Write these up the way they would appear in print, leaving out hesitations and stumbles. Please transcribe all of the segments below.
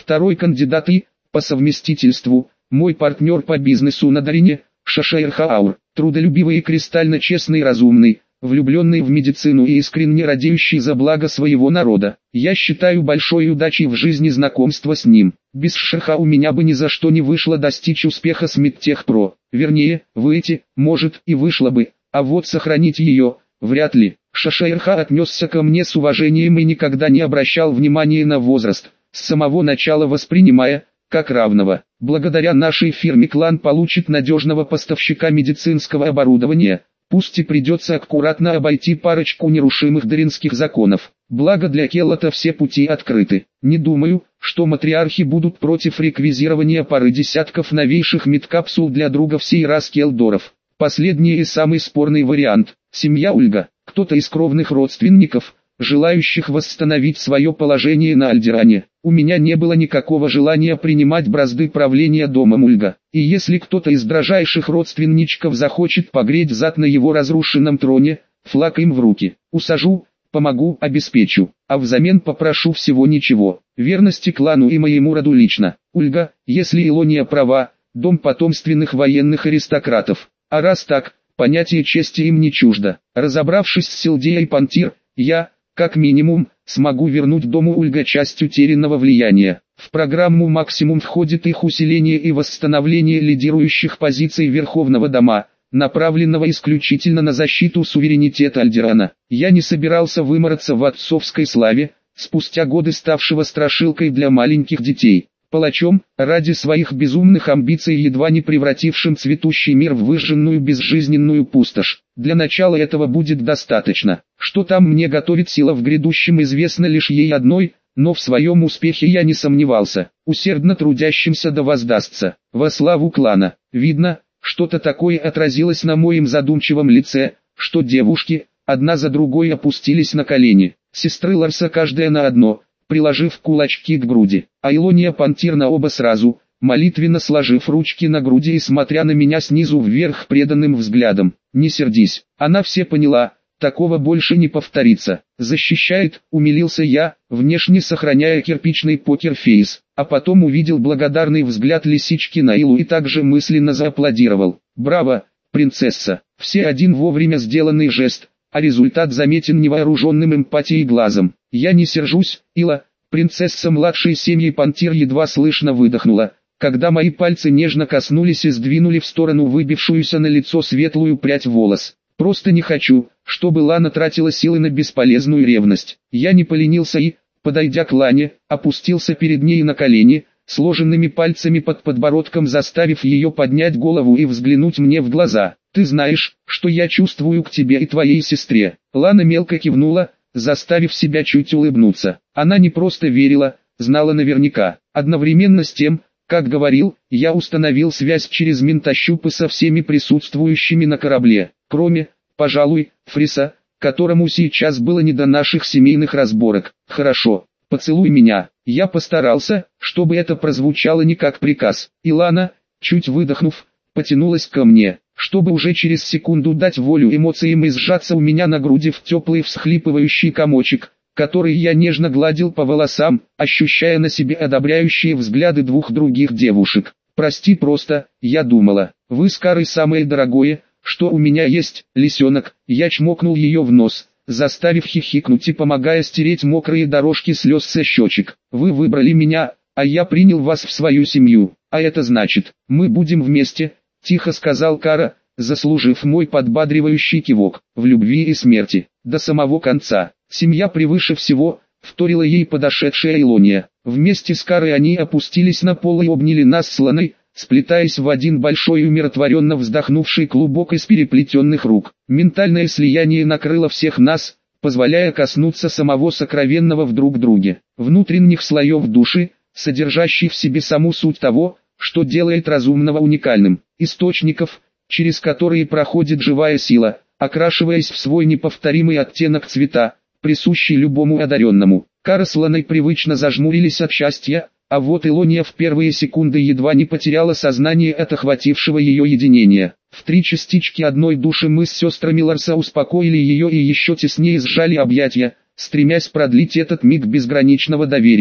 Второй кандидат и, по совместительству, мой партнер по бизнесу на Дарине, Шашаир Хаур, трудолюбивый и кристально честный и разумный, влюбленный в медицину и искренне радеющий за благо своего народа. Я считаю большой удачей в жизни знакомство с ним. Без Шаха у меня бы ни за что не вышло достичь успеха с Медтехпро. Вернее, выйти, может, и вышло бы, а вот сохранить ее, вряд ли. Шашаирха отнесся ко мне с уважением и никогда не обращал внимания на возраст, с самого начала воспринимая, как равного. Благодаря нашей фирме клан получит надежного поставщика медицинского оборудования, пусть и придется аккуратно обойти парочку нерушимых даринских законов. Благо для Келлота все пути открыты. Не думаю, что матриархи будут против реквизирования пары десятков новейших медкапсул для друга всей рас Келдоров. Последний и самый спорный вариант. Семья Ульга, кто-то из кровных родственников, желающих восстановить свое положение на Альдеране. У меня не было никакого желания принимать бразды правления домом Ульга. И если кто-то из дрожайших родственничков захочет погреть зад на его разрушенном троне, флаг им в руки. Усажу, помогу, обеспечу, а взамен попрошу всего ничего. Верности клану и моему роду лично. Ульга, если Илония права, дом потомственных военных аристократов. А раз так, понятие чести им не чуждо. Разобравшись с Силдеей Пантир, я, как минимум, смогу вернуть дому Ульга часть утерянного влияния. В программу максимум входит их усиление и восстановление лидирующих позиций Верховного дома, направленного исключительно на защиту суверенитета Альдерана. Я не собирался вымораться в отцовской славе, спустя годы ставшего страшилкой для маленьких детей. Палачом, ради своих безумных амбиций едва не превратившим цветущий мир в выжженную безжизненную пустошь. Для начала этого будет достаточно. Что там мне готовит сила в грядущем известно лишь ей одной, но в своем успехе я не сомневался. Усердно трудящимся да воздастся. Во славу клана. Видно, что-то такое отразилось на моем задумчивом лице, что девушки, одна за другой опустились на колени. Сестры Ларса каждая на одно, приложив кулачки к груди, а Илония Пантир на оба сразу, молитвенно сложив ручки на груди и смотря на меня снизу вверх преданным взглядом. «Не сердись, она все поняла, такого больше не повторится. Защищает», умилился я, внешне сохраняя кирпичный покерфейс, а потом увидел благодарный взгляд лисички на Илу и также мысленно зааплодировал. «Браво, принцесса!» Все один вовремя сделанный жест, а результат заметен невооруженным эмпатией глазом. «Я не сержусь, Ила», принцесса младшей семьи Пантир едва слышно выдохнула, когда мои пальцы нежно коснулись и сдвинули в сторону выбившуюся на лицо светлую прядь волос. «Просто не хочу, чтобы Лана тратила силы на бесполезную ревность». Я не поленился и, подойдя к Лане, опустился перед ней на колени, сложенными пальцами под подбородком заставив ее поднять голову и взглянуть мне в глаза. «Ты знаешь, что я чувствую к тебе и твоей сестре». Лана мелко кивнула, заставив себя чуть улыбнуться. Она не просто верила, знала наверняка. Одновременно с тем, как говорил, я установил связь через ментощупы со всеми присутствующими на корабле, кроме, пожалуй, Фриса, которому сейчас было не до наших семейных разборок. «Хорошо, поцелуй меня». Я постарался, чтобы это прозвучало не как приказ. Илана, чуть выдохнув, потянулась ко мне, чтобы уже через секунду дать волю эмоциям и сжаться у меня на груди в теплый всхлипывающий комочек, который я нежно гладил по волосам, ощущая на себе одобряющие взгляды двух других девушек. «Прости просто, я думала, вы с Карой самое дорогое, что у меня есть, лисенок». Я чмокнул ее в нос, заставив хихикнуть и помогая стереть мокрые дорожки слез со щечек. «Вы выбрали меня, а я принял вас в свою семью, а это значит, мы будем вместе», тихо сказал Кара, заслужив мой подбадривающий кивок. «В любви и смерти, до самого конца. Семья превыше всего», вторила ей подошедшая Илония. Вместе с Карой они опустились на пол и обняли нас с Ланой, сплетаясь в один большой умиротворенно вздохнувший клубок из переплетенных рук. Ментальное слияние накрыло всех нас, позволяя коснуться самого сокровенного в друг друге, внутренних слоев души, содержащих в себе саму суть того, что делает разумного уникальным, источников, через которые проходит живая сила, окрашиваясь в свой неповторимый оттенок цвета, присущий любому одаренному. Кара с Ланой привычно зажмурились от счастья, а вот Илония в первые секунды едва не потеряла сознание от охватившего ее единения. В 3 частички одной души мы с сестрами Ларса успокоили ее и еще теснее сжали объятия, стремясь продлить этот миг безграничного доверия.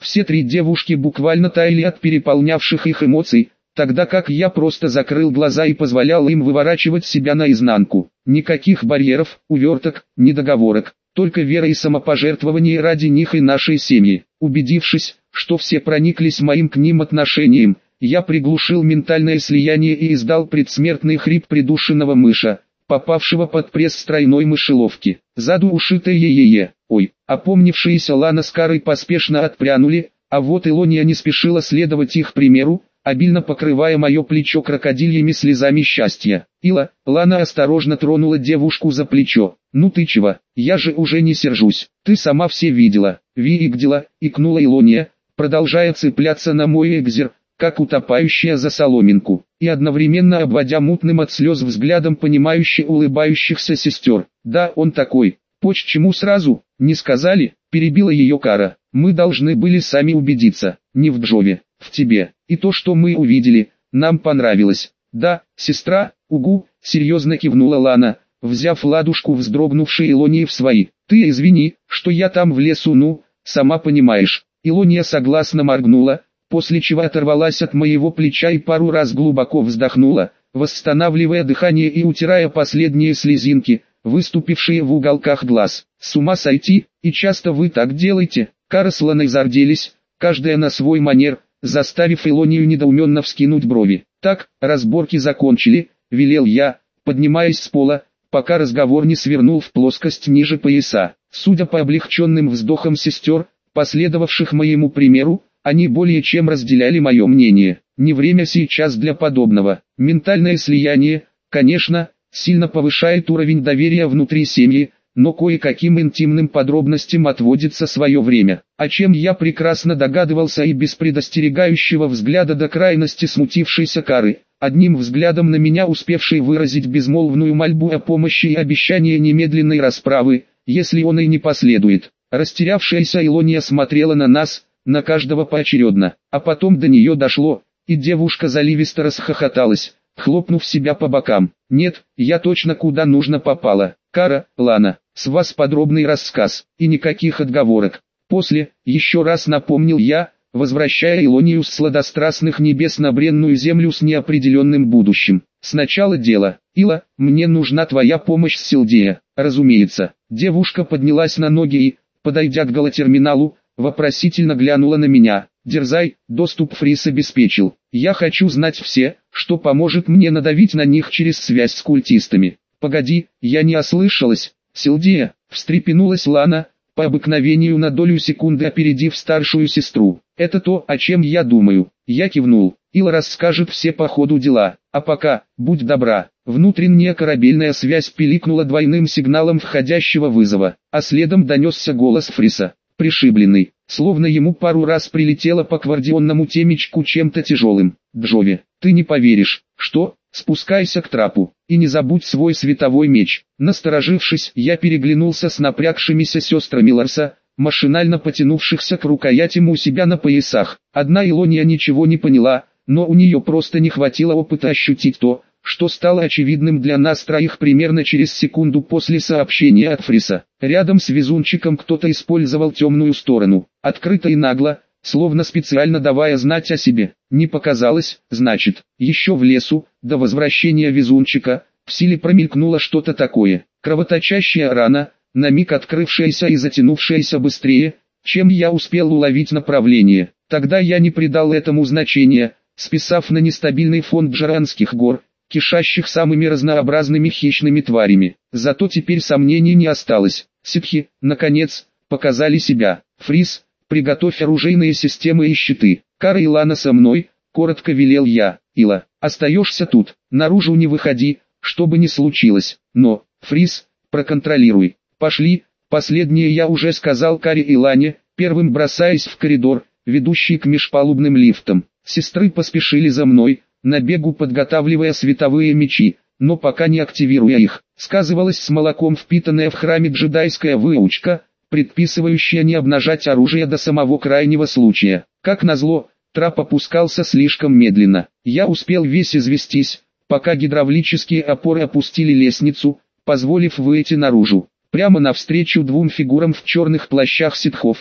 Все три девушки буквально таяли от переполнявших их эмоций, тогда как я просто закрыл глаза и позволял им выворачивать себя наизнанку. Никаких барьеров, уверток, недоговорок, только вера и самопожертвование ради них и нашей семьи. Убедившись, что все прониклись моим к ним отношением, я приглушил ментальное слияние и издал предсмертный хрип придушенного мыша, попавшего под пресс стройной мышеловки. Заду ушитое е-е-е. Ой, опомнившиеся Лана с Карой поспешно отпрянули, а вот Илония не спешила следовать их примеру, обильно покрывая мое плечо крокодильями слезами счастья. Лана осторожно тронула девушку за плечо. «Ну ты чего, я же уже не сержусь, ты сама все видела». «Видела», — икнула Илония, продолжая цепляться на мой экзер, как утопающая за соломинку, и одновременно обводя мутным от слез взглядом понимающе улыбающихся сестер. «Да, он такой. Почему сразу, не сказали?» — перебила ее Кара. «Мы должны были сами убедиться, не в Джове, в тебе. И то, что мы увидели, нам понравилось». «Да, сестра, угу», — серьезно кивнула Лана, взяв ладушку вздрогнувшей Илонии в свои. «Ты извини, что я там в лесу, ну, сама понимаешь». Илония согласно моргнула, после чего оторвалась от моего плеча и пару раз глубоко вздохнула, восстанавливая дыхание и утирая последние слезинки, выступившие в уголках глаз. «С ума сойти, и часто вы так делаете?» Кара с Ланой зарделись, каждая на свой манер, заставив Илонию недоуменно вскинуть брови. «Так, разборки закончили», — велел я, поднимаясь с пола, пока разговор не свернул в плоскость ниже пояса. Судя по облегченным вздохам сестер, последовавших моему примеру, они более чем разделяли мое мнение. Не время сейчас для подобного. Ментальное слияние, конечно, сильно повышает уровень доверия внутри семьи, но кое-каким интимным подробностям отводится свое время. О чем я прекрасно догадывался и без предостерегающего взгляда до крайности смутившейся Кары, одним взглядом на меня успевшей выразить безмолвную мольбу о помощи и обещание немедленной расправы, если он и не последует. Растерявшаяся Илония смотрела на нас, на каждого поочередно, а потом до нее дошло, и девушка заливисто расхохоталась, хлопнув себя по бокам. «Нет, я точно куда нужно попала. Кара, Лана, с вас подробный рассказ, и никаких отговорок». После, еще раз напомнил я, возвращая Илонию с сладострастных небес на бренную землю с неопределенным будущим. «Сначала дело. Мне нужна твоя помощь с Силдея». «Разумеется». Девушка поднялась на ноги и, подойдя к голотерминалу, вопросительно глянула на меня. «Дерзай, доступ Фрис обеспечил. Я хочу знать все, что поможет мне надавить на них через связь с культистами». «Погоди, я не ослышалась, Силдея», — встрепенулась Лана, по обыкновению на долю секунды опередив старшую сестру. «Это то, о чем я думаю». Я кивнул. «Ила расскажет все по ходу дела, а пока, будь добра». Внутренняя корабельная связь пиликнула двойным сигналом входящего вызова, а следом донесся голос Фриса, пришибленный, словно ему пару раз прилетело по квардионному темечку чем-то тяжелым. «Джови, ты не поверишь». «Что?» «Спускайся к трапу, и не забудь свой световой меч». Насторожившись, я переглянулся с напрягшимися сестрами Ларса, машинально потянувшихся к рукоятям у себя на поясах. Одна Илония ничего не поняла, но у нее просто не хватило опыта ощутить то, что стало очевидным для нас троих примерно через секунду после сообщения от Фриса. Рядом с везунчиком кто-то использовал темную сторону, открыто и нагло, словно специально давая знать о себе. Не показалось, значит, еще в лесу, до возвращения везунчика, в силе промелькнуло что-то такое. Кровоточащая рана, на миг открывшаяся и затянувшаяся быстрее, чем я успел уловить направление. Тогда я не придал этому значения, списав на нестабильный фон Джаранских гор, кишащих самыми разнообразными хищными тварями. Зато теперь сомнений не осталось. Ситхи, наконец, показали себя. «Фрис, приготовь оружейные системы и щиты». «Кара и Лана со мной», — коротко велел я. «Ила, остаешься тут, наружу не выходи, что бы ни случилось. Но, Фрис, проконтролируй». «Пошли». Последнее я уже сказал Каре и Лане, первым бросаясь в коридор, ведущий к межпалубным лифтам. Сестры поспешили за мной, на бегу подготавливая световые мечи, но пока не активируя их. Сказывалась с молоком впитанная в храме джедайская выучка, предписывающая не обнажать оружие до самого крайнего случая. Как назло, трап опускался слишком медленно. Я успел весь известись, пока гидравлические опоры опустили лестницу, позволив выйти наружу. Прямо навстречу двум фигурам в черных плащах ситхов,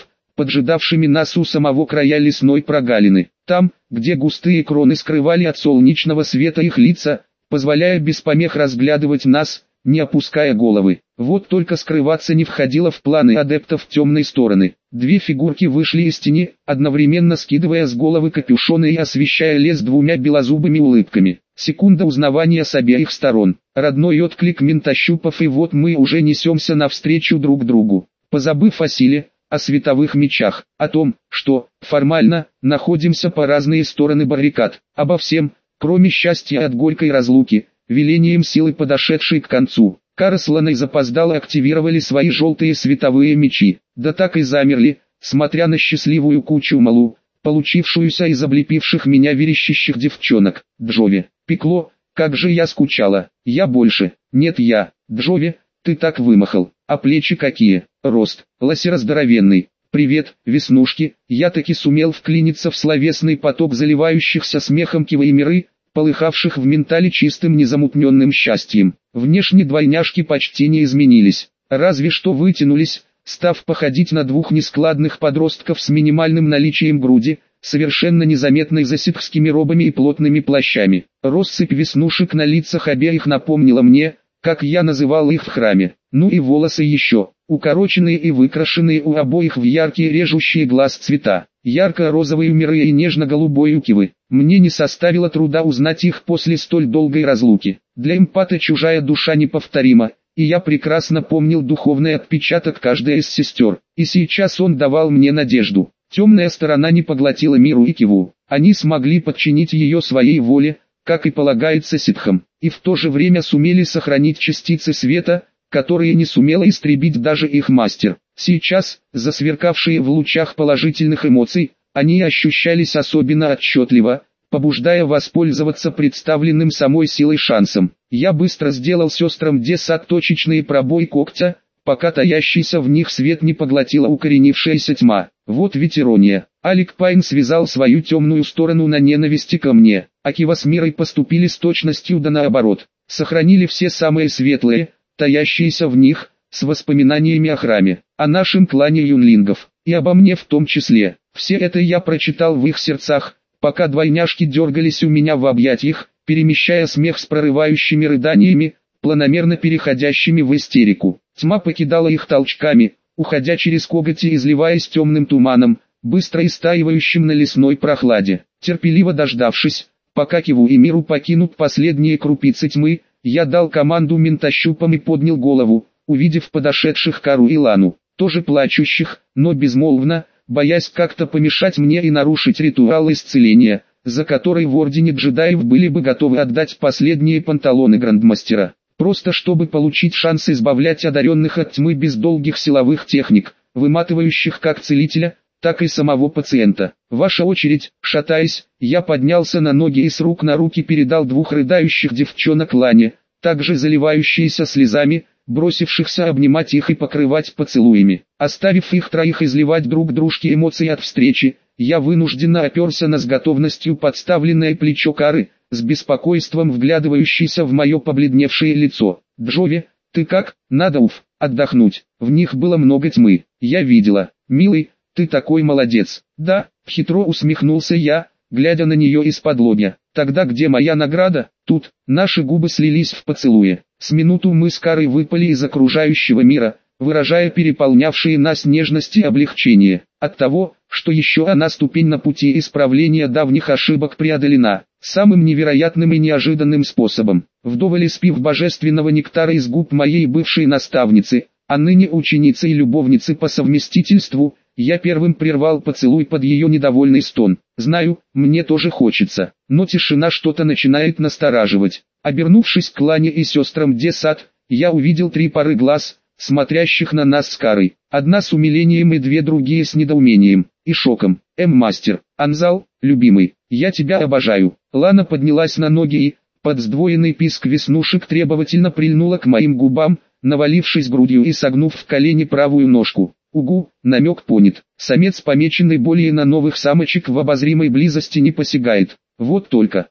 поджидавшими нас у самого края лесной прогалины. Там, где густые кроны скрывали от солнечного света их лица, позволяя без помех разглядывать нас, не опуская головы. Вот только скрываться не входило в планы адептов темной стороны. Две фигурки вышли из тени, одновременно скидывая с головы капюшоны и освещая лес двумя белозубыми улыбками. Секунда узнавания с обеих сторон. Родной отклик ментощупов, и вот мы уже несемся навстречу друг другу. Позабыв о силе, о световых мечах, о том, что, формально, находимся по разные стороны баррикад, обо всем, кроме счастья от горькой разлуки, велением силы подошедшей к концу. Кара с Ланой запоздало активировали свои желтые световые мечи, да так и замерли, смотря на счастливую кучу малу, получившуюся из облепивших меня верещащих девчонок. Джови, пекло, как же я скучала. Я больше, нет я, Джови, ты так вымахал, а плечи какие, рост, лосера здоровенный. Привет, веснушки, я таки сумел вклиниться в словесный поток заливающихся смехом киваймеры, полыхавших в ментале чистым незамутненным счастьем. Внешне двойняшки почти не изменились, разве что вытянулись, став походить на двух нескладных подростков с минимальным наличием груди, совершенно незаметной за ситхскими робами и плотными плащами. Россыпь веснушек на лицах обеих напомнила мне, как я называл их в храме. Ну и волосы еще, укороченные и выкрашенные у обоих в яркие режущие глаз цвета, ярко-розовые миры и нежно-голубой укивы. Мне не составило труда узнать их после столь долгой разлуки. Для эмпата чужая душа неповторима, и я прекрасно помнил духовный отпечаток каждой из сестер, и сейчас он давал мне надежду. Темная сторона не поглотила Миру и Киву, они смогли подчинить ее своей воле, как и полагается ситхам, и в то же время сумели сохранить частицы света, которые не сумела истребить даже их мастер. Сейчас, засверкавшие в лучах положительных эмоций, они ощущались особенно отчетливо, побуждая воспользоваться представленным самой силой шансом. Я быстро сделал сестрам Десат точечные пробой когтя, пока таящийся в них свет не поглотила укоренившаяся тьма. Вот ведь ирония. Алик Пайн связал свою темную сторону на ненависти ко мне, а Кива с Мирой поступили с точностью да наоборот. Сохранили все самые светлые, таящиеся в них, с воспоминаниями о храме, о нашем клане юнлингов, и обо мне в том числе. Все это я прочитал в их сердцах, пока двойняшки дергались у меня в объятиях, перемещая смех с прорывающими рыданиями, планомерно переходящими в истерику. Тьма покидала их толчками, уходя через коготи и изливаясь темным туманом, быстро истаивающим на лесной прохладе. Терпеливо дождавшись, пока Киву и Миру покинут последние крупицы тьмы, я дал команду ментощупам и поднял голову, увидев подошедших Кару и Лану, тоже плачущих, но безмолвно, боясь как-то помешать мне и нарушить ритуал исцеления, за который в Ордене джедаев были бы готовы отдать последние панталоны грандмастера, просто чтобы получить шанс избавлять одаренных от тьмы без долгих силовых техник, выматывающих как целителя, так и самого пациента. Ваша очередь. Шатаясь, я поднялся на ноги и с рук на руки передал двух рыдающих девчонок Лане, также заливающиеся слезами, бросившихся обнимать их и покрывать поцелуями. Оставив их троих изливать друг дружке эмоции от встречи, я вынужденно оперся на с готовностью подставленное плечо Кары, с беспокойством вглядывающейся в мое побледневшее лицо. «Джови, ты как? Надо отдохнуть». В них было много тьмы. Я видела. «Милый, ты такой молодец». «Да», хитро усмехнулся я, глядя на нее из-под-лобья. «Тогда где моя награда?» Тут наши губы слились в поцелуе. С минуту мы с Карой выпали из окружающего мира, выражая переполнявшие нас нежность и облегчение от того, что еще одна ступень на пути исправления давних ошибок преодолена, самым невероятным и неожиданным способом. Вдоволь испив божественного нектара из губ моей бывшей наставницы, а ныне ученицы и любовницы по совместительству, я первым прервал поцелуй под ее недовольный стон. Знаю, мне тоже хочется, но тишина что-то начинает настораживать. Обернувшись к Лане и сестрам Десат, я увидел три пары глаз, смотрящих на нас с Карой. Одна с умилением и две другие с недоумением и шоком. Мастер, Анзал, любимый, я тебя обожаю. Лана поднялась на ноги и, под сдвоенный писк веснушек, требовательно прильнула к моим губам, навалившись грудью и согнув в колени правую ножку. Угу, намек понят. Самец, помеченный более на новых самочек, в обозримой близости не посягает. Вот только,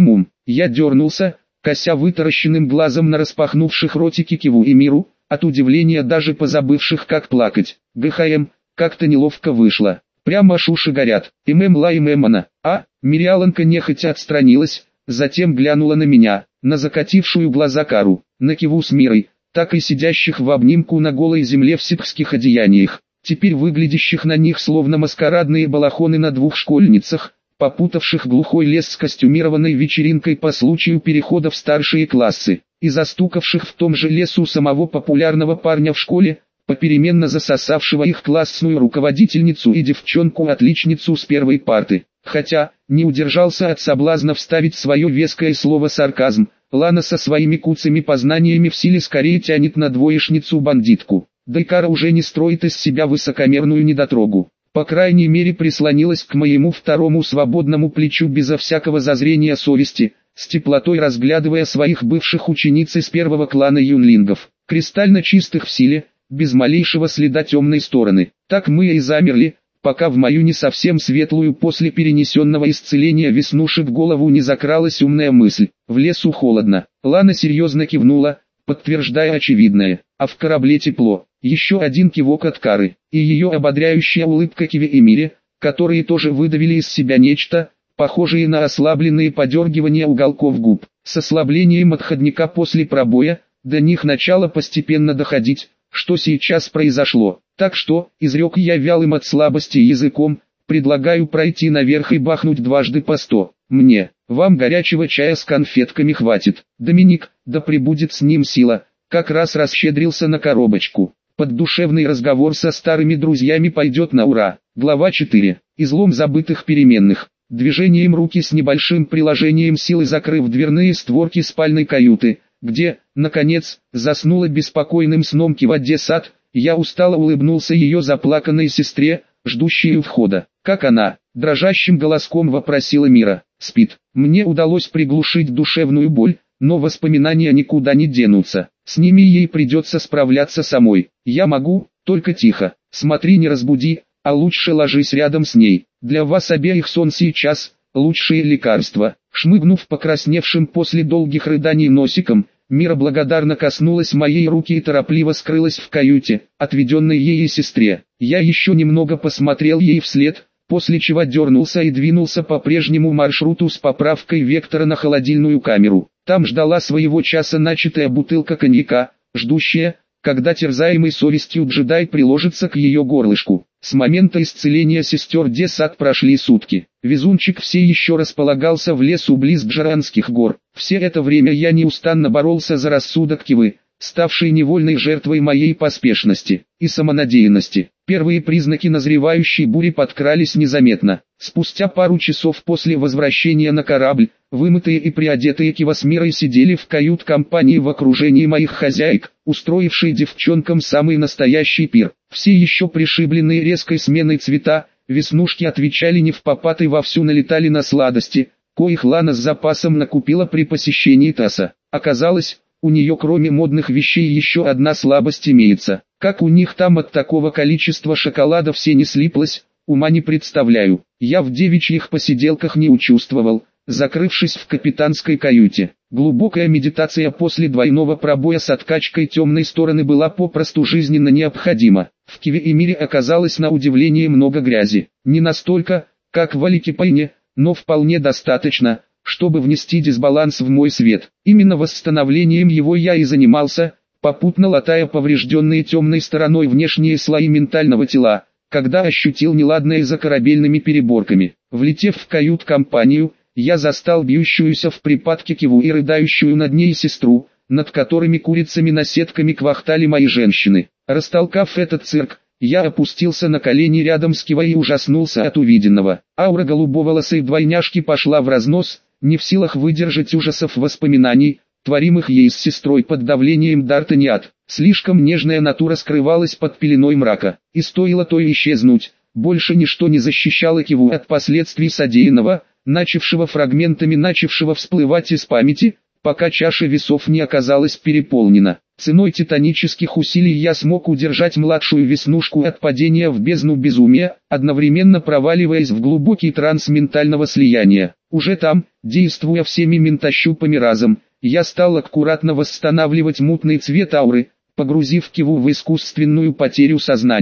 я дернулся, кося вытаращенным глазом на распахнувших ротики Киву и Миру, от удивления даже позабывших как плакать. ГХМ, как-то неловко вышло. Прямо аж уши горят. Она. Мириаланка нехотя отстранилась, затем глянула на меня, на закатившую глаза Кару, на Киву с Мирой, так и сидящих в обнимку на голой земле в ситхских одеяниях, теперь выглядящих на них словно маскарадные балахоны на двух школьницах, попутавших глухой лес с костюмированной вечеринкой по случаю перехода в старшие классы, и застукавших в том же лесу самого популярного парня в школе, попеременно засосавшего их классную руководительницу и девчонку-отличницу с первой парты. Хотя, не удержался от соблазна вставить свое веское слово «сарказм», Лана со своими куцами познаниями в силе скорее тянет на двоечницу-бандитку. Дайкара уже не строит из себя высокомерную недотрогу. По крайней мере прислонилась к моему второму свободному плечу безо всякого зазрения совести, с теплотой разглядывая своих бывших учениц из первого клана юнлингов, кристально чистых в силе, без малейшего следа темной стороны. Так мы и замерли, пока в мою не совсем светлую после перенесенного исцеления веснушек голову не закралась умная мысль. В лесу холодно. Лана серьезно кивнула, подтверждая очевидное. А в корабле тепло. Еще один кивок от Кары, и ее ободряющая улыбка Киви и Мире, которые тоже выдавили из себя нечто, похожее на ослабленные подергивания уголков губ. С ослаблением отходника после пробоя, до них начало постепенно доходить, что сейчас произошло. Так что, изрек я вялым от слабости языком, предлагаю пройти наверх и бахнуть дважды по 100. Мне, вам горячего чая с конфетками хватит. Доминик, да пребудет с ним сила, как раз расщедрился на коробочку. Поддушевный разговор со старыми друзьями пойдет на ура. Глава 4. Излом забытых переменных. Движением руки с небольшим приложением силы закрыв дверные створки спальной каюты, где, наконец, заснула беспокойным сном Кива Десад, я устало улыбнулся ее заплаканной сестре, ждущей у входа. «Как она?» – дрожащим голоском вопросила Мира. «Спит». Мне удалось приглушить душевную боль, но воспоминания никуда не денутся. С ними ей придется справляться самой. Я могу, только тихо. Смотри, не разбуди, а лучше ложись рядом с ней. Для вас обеих сон сейчас – лучшее лекарство». Шмыгнув покрасневшим после долгих рыданий носиком, Мира благодарно коснулась моей руки и торопливо скрылась в каюте, отведенной ей и сестре. Я еще немного посмотрел ей вслед, после чего дернулся и двинулся по прежнему маршруту с поправкой вектора на холодильную камеру. Там ждала своего часа начатая бутылка коньяка, ждущая, когда терзаемый совестью джедай приложится к ее горлышку. С момента исцеления сестер Десад прошли сутки. Везунчик все еще располагался в лесу близ Джаранских гор. Все это время я неустанно боролся за рассудок Кивы, ставшей невольной жертвой моей поспешности и самонадеянности. Первые признаки назревающей бури подкрались незаметно. Спустя пару часов после возвращения на корабль, вымытые и приодетые Кива с Мирой сидели в кают-компании в окружении моих хозяек, устроившей девчонкам самый настоящий пир. Все еще пришибленные резкой сменой цвета, веснушки отвечали невпопад и вовсю налетали на сладости, коих Лана с запасом накупила при посещении Таса. Оказалось, у нее кроме модных вещей еще одна слабость имеется. Как у них там от такого количества шоколада все не слиплось, ума не представляю. Я в девичьих посиделках не участвовал, закрывшись в капитанской каюте. Глубокая медитация после двойного пробоя с откачкой темной стороны была попросту жизненно необходима. В Киве и Мире оказалось на удивление много грязи. Не настолько, как в Аликипайне, но вполне достаточно, чтобы внести дисбаланс в мой свет. Именно восстановлением его я и занимался, попутно латая поврежденные темной стороной внешние слои ментального тела, когда ощутил неладное за корабельными переборками. Влетев в кают-компанию, я застал бьющуюся в припадке Киву и рыдающую над ней сестру, над которыми курицами-наседками квахтали мои женщины. Растолкав этот цирк, я опустился на колени рядом с Кивой и ужаснулся от увиденного. Аура голубоволосой двойняшки пошла в разнос, не в силах выдержать ужасов воспоминаний, творимых ей с сестрой под давлением Д'Артаньян. Слишком нежная натура скрывалась под пеленой мрака, и стоило той исчезнуть, больше ничто не защищало Киву от последствий содеянного, начавшего всплывать из памяти, пока чаша весов не оказалась переполнена. Ценой титанических усилий я смог удержать младшую веснушку от падения в бездну безумия, одновременно проваливаясь в глубокий транс ментального слияния. Уже там, действуя всеми ментощупами разом, я стал аккуратно восстанавливать мутный цвет ауры, погрузив Киву в искусственную потерю сознания.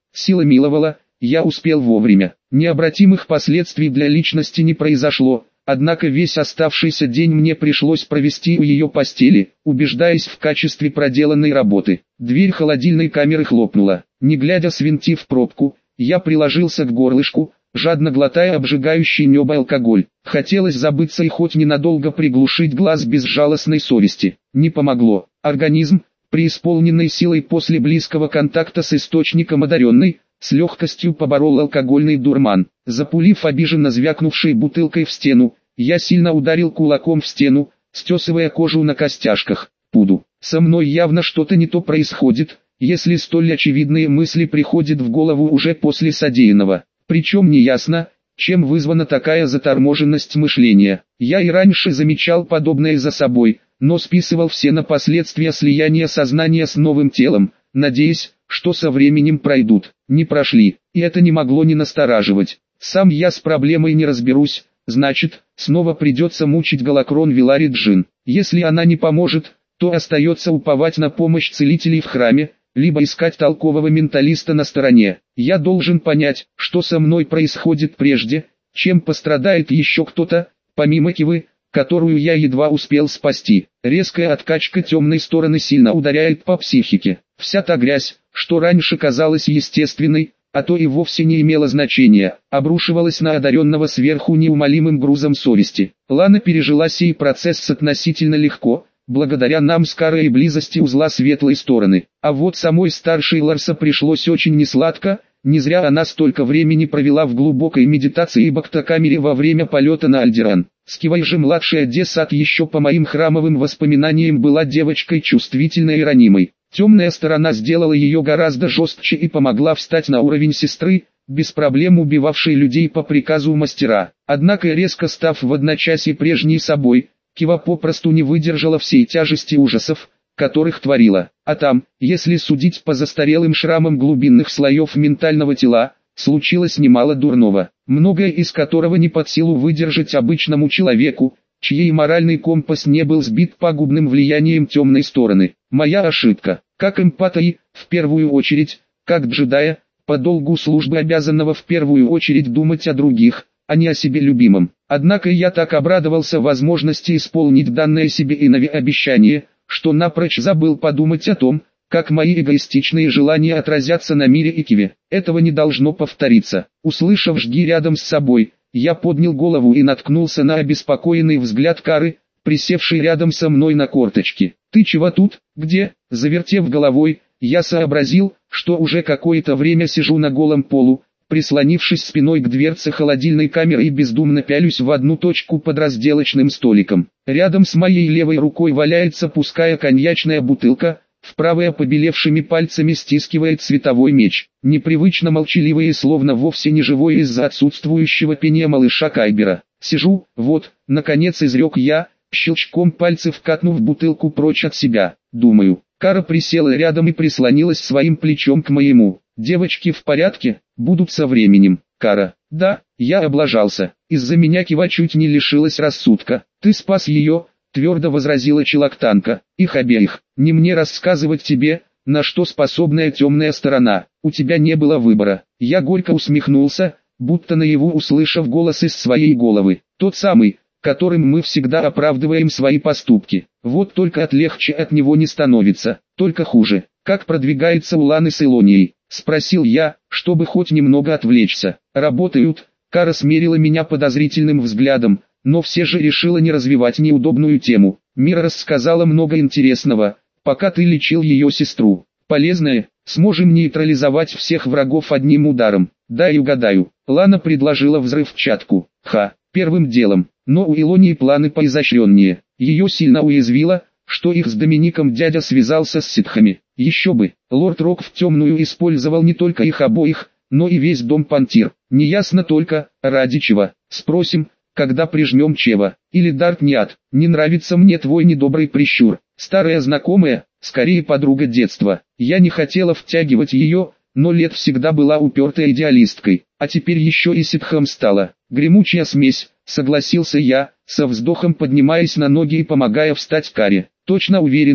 Сила миловала, я успел вовремя. Необратимых последствий для личности не произошло, однако весь оставшийся день мне пришлось провести у ее постели, убеждаясь в качестве проделанной работы. Дверь холодильной камеры хлопнула. Не глядя свинтив пробку, я приложился к горлышку, жадно глотая обжигающий небо алкоголь. Хотелось забыться и хоть ненадолго приглушить глаз безжалостной совести. Не помогло. Организм, преисполненный силой после близкого контакта с источником одаренной, с легкостью поборол алкогольный дурман. Запулив обиженно звякнувшей бутылкой в стену, я сильно ударил кулаком в стену, стесывая кожу на костяшках. Пуду. Со мной явно что-то не то происходит, если столь очевидные мысли приходят в голову уже после содеянного. Причем неясно, чем вызвана такая заторможенность мышления. Я и раньше замечал подобное за собой, но списывал все на последствия слияния сознания с новым телом, надеясь, что со временем пройдут. Не прошли, и это не могло не настораживать. Сам я с проблемой не разберусь, значит, снова придется мучить Галакрон Вилари Джин. Если она не поможет, то остается уповать на помощь целителей в храме, либо искать толкового менталиста на стороне. Я должен понять, что со мной происходит прежде, чем пострадает еще кто-то, помимо Кивы, которую я едва успел спасти. Резкая откачка темной стороны сильно ударяет по психике. Вся та грязь, что раньше казалась естественной, а то и вовсе не имела значения, обрушивалась на одаренного сверху неумолимым грузом совести. Лана пережила сей процесс относительно легко, благодаря нам с Карой и близости узла светлой стороны. А вот самой старшей Ларса пришлось очень несладко, не зря она столько времени провела в глубокой медитации и бактокамере во время полета на Альдеран. С Кивой же младшая Десат еще по моим храмовым воспоминаниям была девочкой чувствительной и ранимой. Темная сторона сделала ее гораздо жестче и помогла встать на уровень сестры, без проблем убивавшей людей по приказу мастера. Однако резко став в одночасье прежней собой, Кива попросту не выдержала всей тяжести ужасов, которых творила. А там, если судить по застарелым шрамам глубинных слоев ментального тела, случилось немало дурного, многое из которого не под силу выдержать обычному человеку, чьей моральный компас не был сбит пагубным влиянием темной стороны. Моя ошибка, как эмпата и, в первую очередь, как джедая, по долгу службы обязанного в первую очередь думать о других, а не о себе любимом. Однако я так обрадовался возможности исполнить данное себе Инови обещание, что напрочь забыл подумать о том, как мои эгоистичные желания отразятся на мире и Киве. Этого не должно повториться. Услышав «жги» рядом с собой, я поднял голову и наткнулся на обеспокоенный взгляд Кары, присевшей рядом со мной на корточки. «Ты чего тут? Где?» Завертев головой, я сообразил, что уже какое-то время сижу на голом полу, прислонившись спиной к дверце холодильной камеры и бездумно пялюсь в одну точку под разделочным столиком. Рядом с моей левой рукой валяется пустая коньячная бутылка, в правой побелевшими пальцами стискивает световой меч. Непривычно молчаливый и словно вовсе не живой из-за отсутствующего пения малыша Кайбера. Сижу, вот, наконец изрек я, щелчком пальцев катнув бутылку прочь от себя. Думаю. Кара присела рядом и прислонилась своим плечом к моему. «Девочки в порядке, будут со временем». Кара: «Да, я облажался. Из-за меня Кива чуть не лишилась рассудка. Ты спас ее», твердо возразила Челактанка. «Их обеих. Не мне рассказывать тебе, на что способная темная сторона. У тебя не было выбора». Я горько усмехнулся, будто наяву услышав голос из своей головы. Тот самый, которым мы всегда оправдываем свои поступки. Вот только легче от него не становится, только хуже. «Как продвигается у Ланы с Илонией?» — спросил я, чтобы хоть немного отвлечься. «Работают». Кара смерила меня подозрительным взглядом, но все же решила не развивать неудобную тему. «Мира рассказала много интересного, пока ты лечил ее сестру. Полезное, сможем нейтрализовать всех врагов одним ударом». «Дай угадаю». Лана предложила взрывчатку. Первым делом. Но у Илонии планы поизощреннее. Ее сильно уязвило, что их с Домиником дядя связался с ситхами. Еще бы, лорд Рок в темную использовал не только их обоих, но и весь дом Пантир. Неясно только, ради чего. Спросим, когда прижмем Чева. Или Дарт Ниат. «Не нравится мне твой недобрый прищур». Старая знакомая, скорее подруга детства. Я не хотела втягивать ее, но Лет всегда была упертой идеалисткой, а теперь еще и ситхом стала. «Гремучая смесь», согласился я, со вздохом поднимаясь на ноги и помогая встать Каре. «Точно уверена,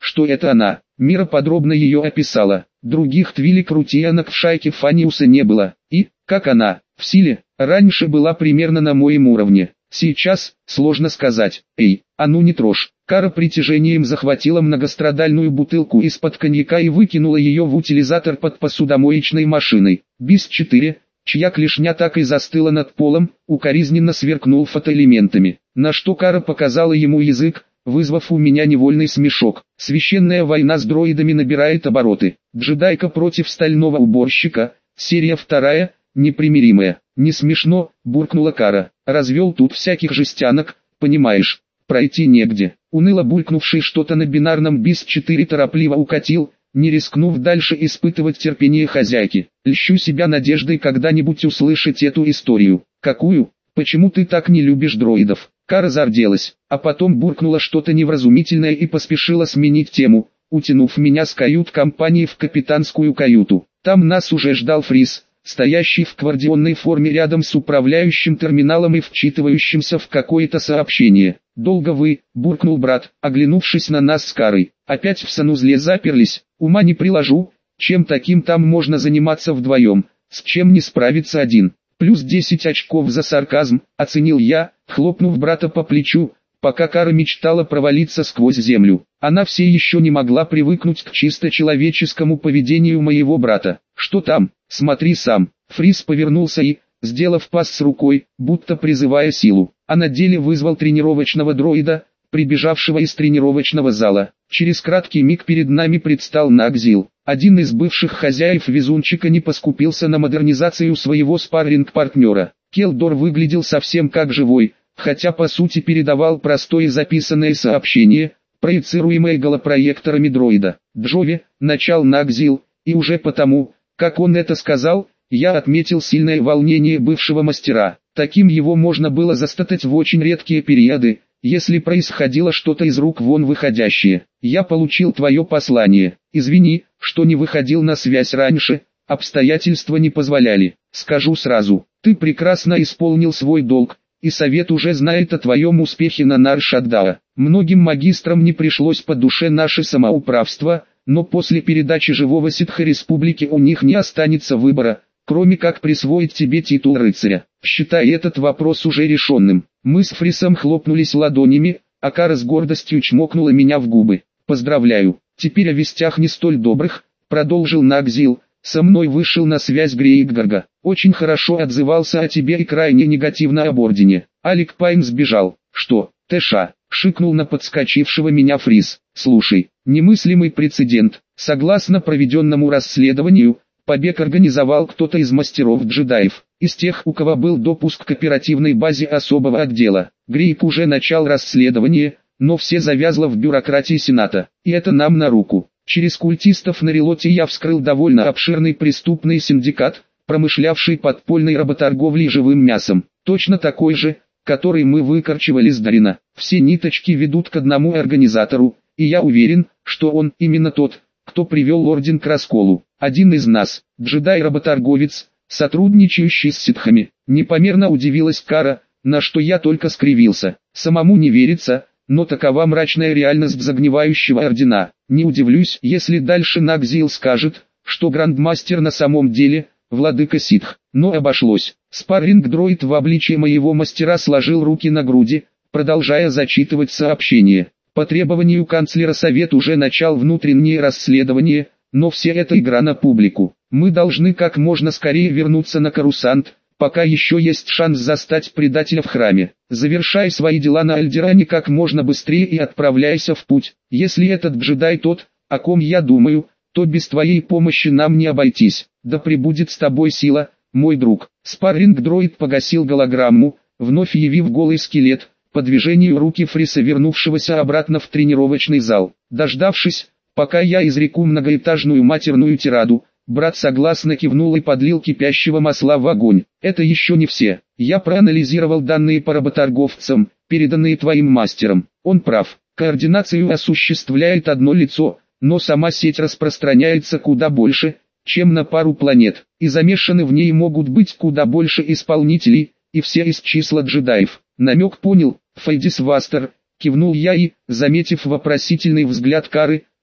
что это она. Мира подробно ее описала. Других твили-крутиянок в шайке Фаниуса не было. И, как она, в силе, раньше была примерно на моем уровне. Сейчас, сложно сказать. Эй, а ну не трожь. Кара притяжением захватила многострадальную бутылку из-под коньяка и выкинула ее в утилизатор под посудомоечной машиной. БИС-4, чья клешня так и застыла над полом, укоризненно сверкнул фотоэлементами. На что Кара показала ему язык, вызвав у меня невольный смешок. Священная война с дроидами набирает обороты. Джедайка против стального уборщика, серия 2, непримиримая. Не смешно, буркнула Кара. Развел тут всяких жестянок, понимаешь, пройти негде. Уныло булькнувший что-то на бинарном БИС-4 торопливо укатил, не рискнув дальше испытывать терпение хозяйки. Льщу себя надеждой когда-нибудь услышать эту историю. Какую? Почему ты так не любишь дроидов? Кара зарделась, а потом буркнула что-то невразумительное и поспешила сменить тему, утянув меня с кают-компании в капитанскую каюту. Там нас уже ждал Фриз, стоящий в гвардионной форме рядом с управляющим терминалом и вчитывающимся в какое-то сообщение. «Долго вы», — буркнул брат, оглянувшись на нас с Карой. «Опять в санузле заперлись, ума не приложу, чем таким там можно заниматься вдвоем, с чем не справиться один». Плюс 10 очков за сарказм, оценил я, хлопнув брата по плечу, пока Кара мечтала провалиться сквозь землю. Она все еще не могла привыкнуть к чисто человеческому поведению моего брата. «Что там? Смотри сам». Фриз повернулся и, сделав пас с рукой, будто призывая силу, а на деле вызвал тренировочного дроида, прибежавшего из тренировочного зала. Через краткий миг перед нами предстал Нагзил. Один из бывших хозяев везунчика не поскупился на модернизацию своего спарринг-партнера. Келдор выглядел совсем как живой, хотя по сути передавал простое записанное сообщение, проецируемое голопроекторами дроида. «Джови», начал Нагзил, и уже потому, как он это сказал, я отметил сильное волнение бывшего мастера. Таким его можно было застать в очень редкие периоды, если происходило что-то из рук вон выходящее. «Я получил твое послание. Извини, что не выходил на связь раньше, обстоятельства не позволяли. Скажу сразу, ты прекрасно исполнил свой долг, и совет уже знает о твоем успехе на Нар-Шадdaa. Многим магистрам не пришлось по душе наше самоуправство, но после передачи живого ситха республики у них не останется выбора, кроме как присвоить тебе титул рыцаря. Считай этот вопрос уже решенным». Мы с Фрисом хлопнулись ладонями, а Кара с гордостью чмокнула меня в губы. «Поздравляю, теперь о вестях не столь добрых», — продолжил Нагзил. «Со мной вышел на связь Грейггарга. Очень хорошо отзывался о тебе и крайне негативно об Ордене. Алик Пайн сбежал». «Что, Тэша?» — шикнул на подскочившего меня Фрис. «Слушай, немыслимый прецедент. Согласно проведенному расследованию, побег организовал кто-то из мастеров-джедаев, из тех, у кого был допуск к оперативной базе особого отдела. Грейг уже начал расследование, но все завязло в бюрократии Сената, и это нам на руку. Через культистов на Релоте я вскрыл довольно обширный преступный синдикат, промышлявший подпольной работорговлей живым мясом, точно такой же, который мы выкорчевали с Дарина. Все ниточки ведут к одному организатору, и я уверен, что он именно тот, кто привел Орден к расколу. Один из нас, джедай-работорговец, сотрудничающий с ситхами. Непомерно удивилась Кара, на что я только скривился. Самому не верится, но такова мрачная реальность загнивающего Ордена. Не удивлюсь, если дальше Нагзил скажет, что Грандмастер на самом деле владыка ситх. Но обошлось. Спарринг-дроид в обличье моего мастера сложил руки на груди, продолжая зачитывать сообщение. По требованию канцлера Совет уже начал внутреннее расследование, но все это игра на публику. Мы должны как можно скорее вернуться на Корусант, пока еще есть шанс застать предателя в храме. Завершай свои дела на Альдеране как можно быстрее и отправляйся в путь. Если этот джедай тот, о ком я думаю, то без твоей помощи нам не обойтись. Да пребудет с тобой сила, мой друг. Спарринг-дроид погасил голограмму, вновь явив голый скелет, по движению руки Фриса, вернувшегося обратно в тренировочный зал. Дождавшись, пока я изреку многоэтажную матерную тираду, брат согласно кивнул и подлил кипящего масла в огонь. Это еще не все. Я проанализировал данные по работорговцам, переданные твоим мастером. Он прав. Координацию осуществляет одно лицо, но сама сеть распространяется куда больше, чем на пару планет, и замешаны в ней могут быть куда больше исполнителей, и все из числа джедаев. Намек понял, Фейдис Вастер, кивнул я и, заметив вопросительный взгляд Кары,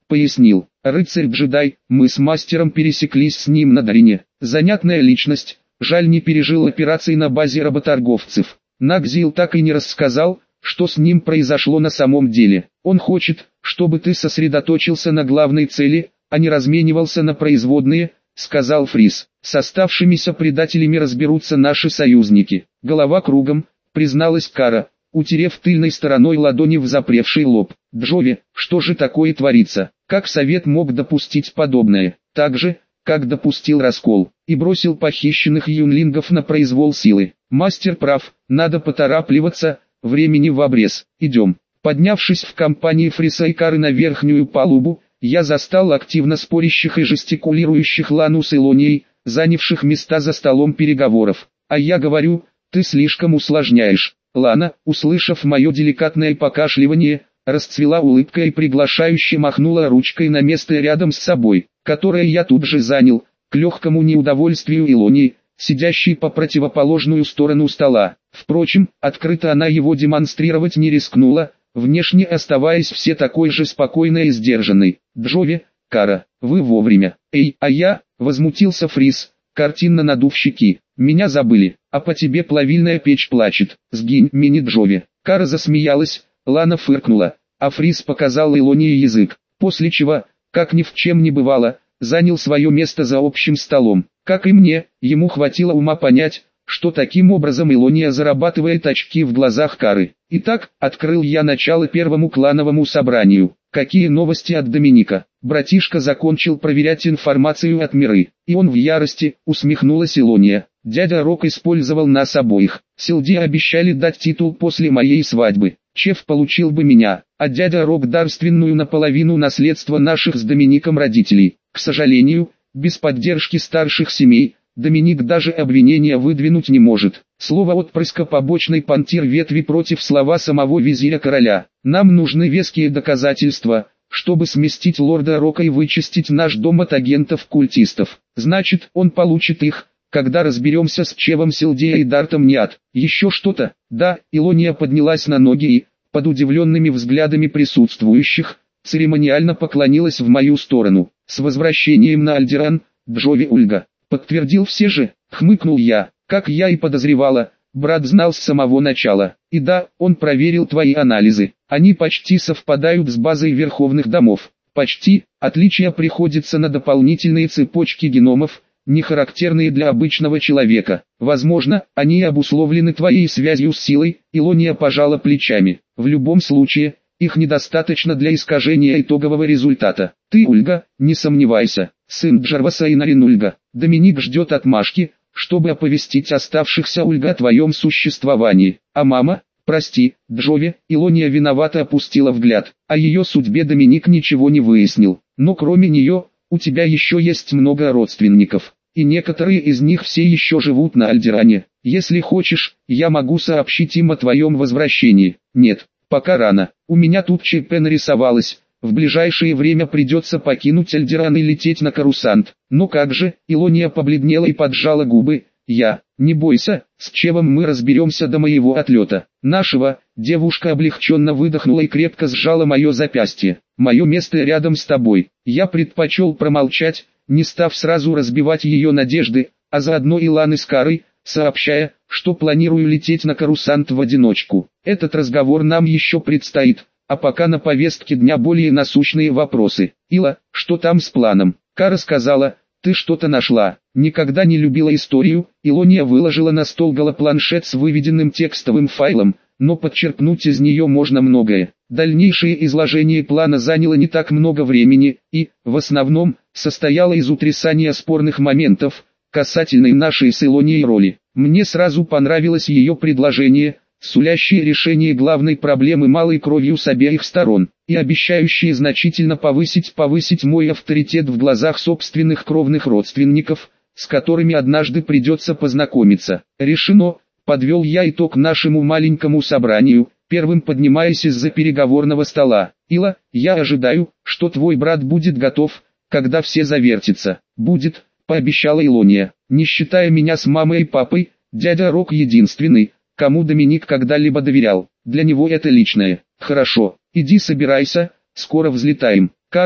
пояснил. Рыцарь-джедай, мы с мастером пересеклись с ним на Дарине. Занятная личность, жаль не пережил операции на базе работорговцев. Нагзил так и не рассказал, что с ним произошло на самом деле. Он хочет, чтобы ты сосредоточился на главной цели, а не разменивался на производные, сказал Фрис. С оставшимися предателями разберутся наши союзники. Голова кругом, призналась Кара, утерев тыльной стороной ладони в запревший лоб. Джови, что же такое творится? Как совет мог допустить подобное? Так же, как допустил раскол, и бросил похищенных юнлингов на произвол силы. Мастер прав, надо поторапливаться, времени в обрез. Идем. Поднявшись в компании Фриса и Кары на верхнюю палубу, я застал активно спорящих и жестикулирующих Лану с Илонией, занявших места за столом переговоров. А я говорю, ты слишком усложняешь. Лана, услышав мое деликатное покашливание, расцвела улыбкой и приглашающе махнула ручкой на место рядом с собой, которое я тут же занял, к легкому неудовольствию Илонии, сидящей по противоположную сторону стола. Впрочем, открыто она его демонстрировать не рискнула, внешне оставаясь все такой же спокойной и сдержанной. Джови, Кара, вы вовремя. Эй, а я, возмутился Фрис, картинно надув щеки. Меня забыли, а по тебе плавильная печь плачет. Сгинь, мини-Джови. Кара засмеялась, Лана фыркнула, а Фрис показал Илонии язык, после чего, как ни в чем не бывало, занял свое место за общим столом. Как и мне, ему хватило ума понять, что таким образом Илония зарабатывает очки в глазах Кары. Итак, открыл я начало первому клановому собранию. Какие новости от Доминика? Братишка закончил проверять информацию от Миры, и он в ярости, усмехнулась Илония. Дядя Рок использовал нас обоих. Силди обещали дать титул после моей свадьбы. Чеф получил бы меня, а дядя Рок дарственную наполовину наследства наших с Домиником родителей. К сожалению, без поддержки старших семей, Доминик даже обвинения выдвинуть не может. Слово отпрыска побочной пантир ветви против слова самого визиря короля. Нам нужны веские доказательства, чтобы сместить лорда Рока и вычистить наш дом от агентов-культистов. Значит, он получит их, когда разберемся с Чевом Силдея и Дартом Ниат. Еще что-то? Да, Илония поднялась на ноги и, под удивленными взглядами присутствующих, церемониально поклонилась в мою сторону. С возвращением на Альдеран, Джови Ульга. Подтвердил все же, хмыкнул я. Как я и подозревала, брат знал с самого начала. И да, он проверил твои анализы. Они почти совпадают с базой верховных домов. Почти, отличие приходится на дополнительные цепочки геномов, не характерные для обычного человека. Возможно, они обусловлены твоей связью с силой. Илония пожала плечами. В любом случае, их недостаточно для искажения итогового результата. Ты, Ульга, не сомневайся, сын Джарваса и Нарин Ульга. Доминик ждет отмашки, чтобы оповестить оставшихся Ульга о твоем существовании. А мама, прости, Джови, Илония виновато опустила взгляд. О ее судьбе Доминик ничего не выяснил. Но кроме нее, у тебя еще есть много родственников. И некоторые из них все еще живут на Альдеране. Если хочешь, я могу сообщить им о твоем возвращении. Нет, пока рано. У меня тут ЧП нарисовалось. В ближайшее время придется покинуть Альдеран и лететь на Карусант. Но как же, Илония побледнела и поджала губы. Не бойся, с Чевом мы разберемся до моего отлета. Нашего, девушка облегченно выдохнула и крепко сжала мое запястье. Мое место рядом с тобой. Я предпочел промолчать, не став сразу разбивать ее надежды, а заодно и Ланы с Карой, сообщая, что планирую лететь на Карусант в одиночку. Этот разговор нам еще предстоит, а пока на повестке дня более насущные вопросы. Ила, что там с планом? Кара сказала, ты что-то нашла. Никогда не любила историю. Илония выложила на стол голопланшет с выведенным текстовым файлом, но подчеркнуть из нее можно многое. Дальнейшее изложение плана заняло не так много времени и, в основном, состояло из утрясания спорных моментов, касательной нашей с Илонией роли. Мне сразу понравилось ее предложение, сулящее решение главной проблемы малой кровью с обеих сторон, и обещающее значительно повысить мой авторитет в глазах собственных кровных родственников, с которыми однажды придется познакомиться. Решено, подвел я итог нашему маленькому собранию, первым поднимаясь из-за переговорного стола. Ила, я ожидаю, что твой брат будет готов, когда все завертятся. Будет, пообещала Илония. Не считая меня с мамой и папой, дядя Рок единственный, кому Доминик когда-либо доверял. Для него это личное. Хорошо, иди собирайся, скоро взлетаем. Кара,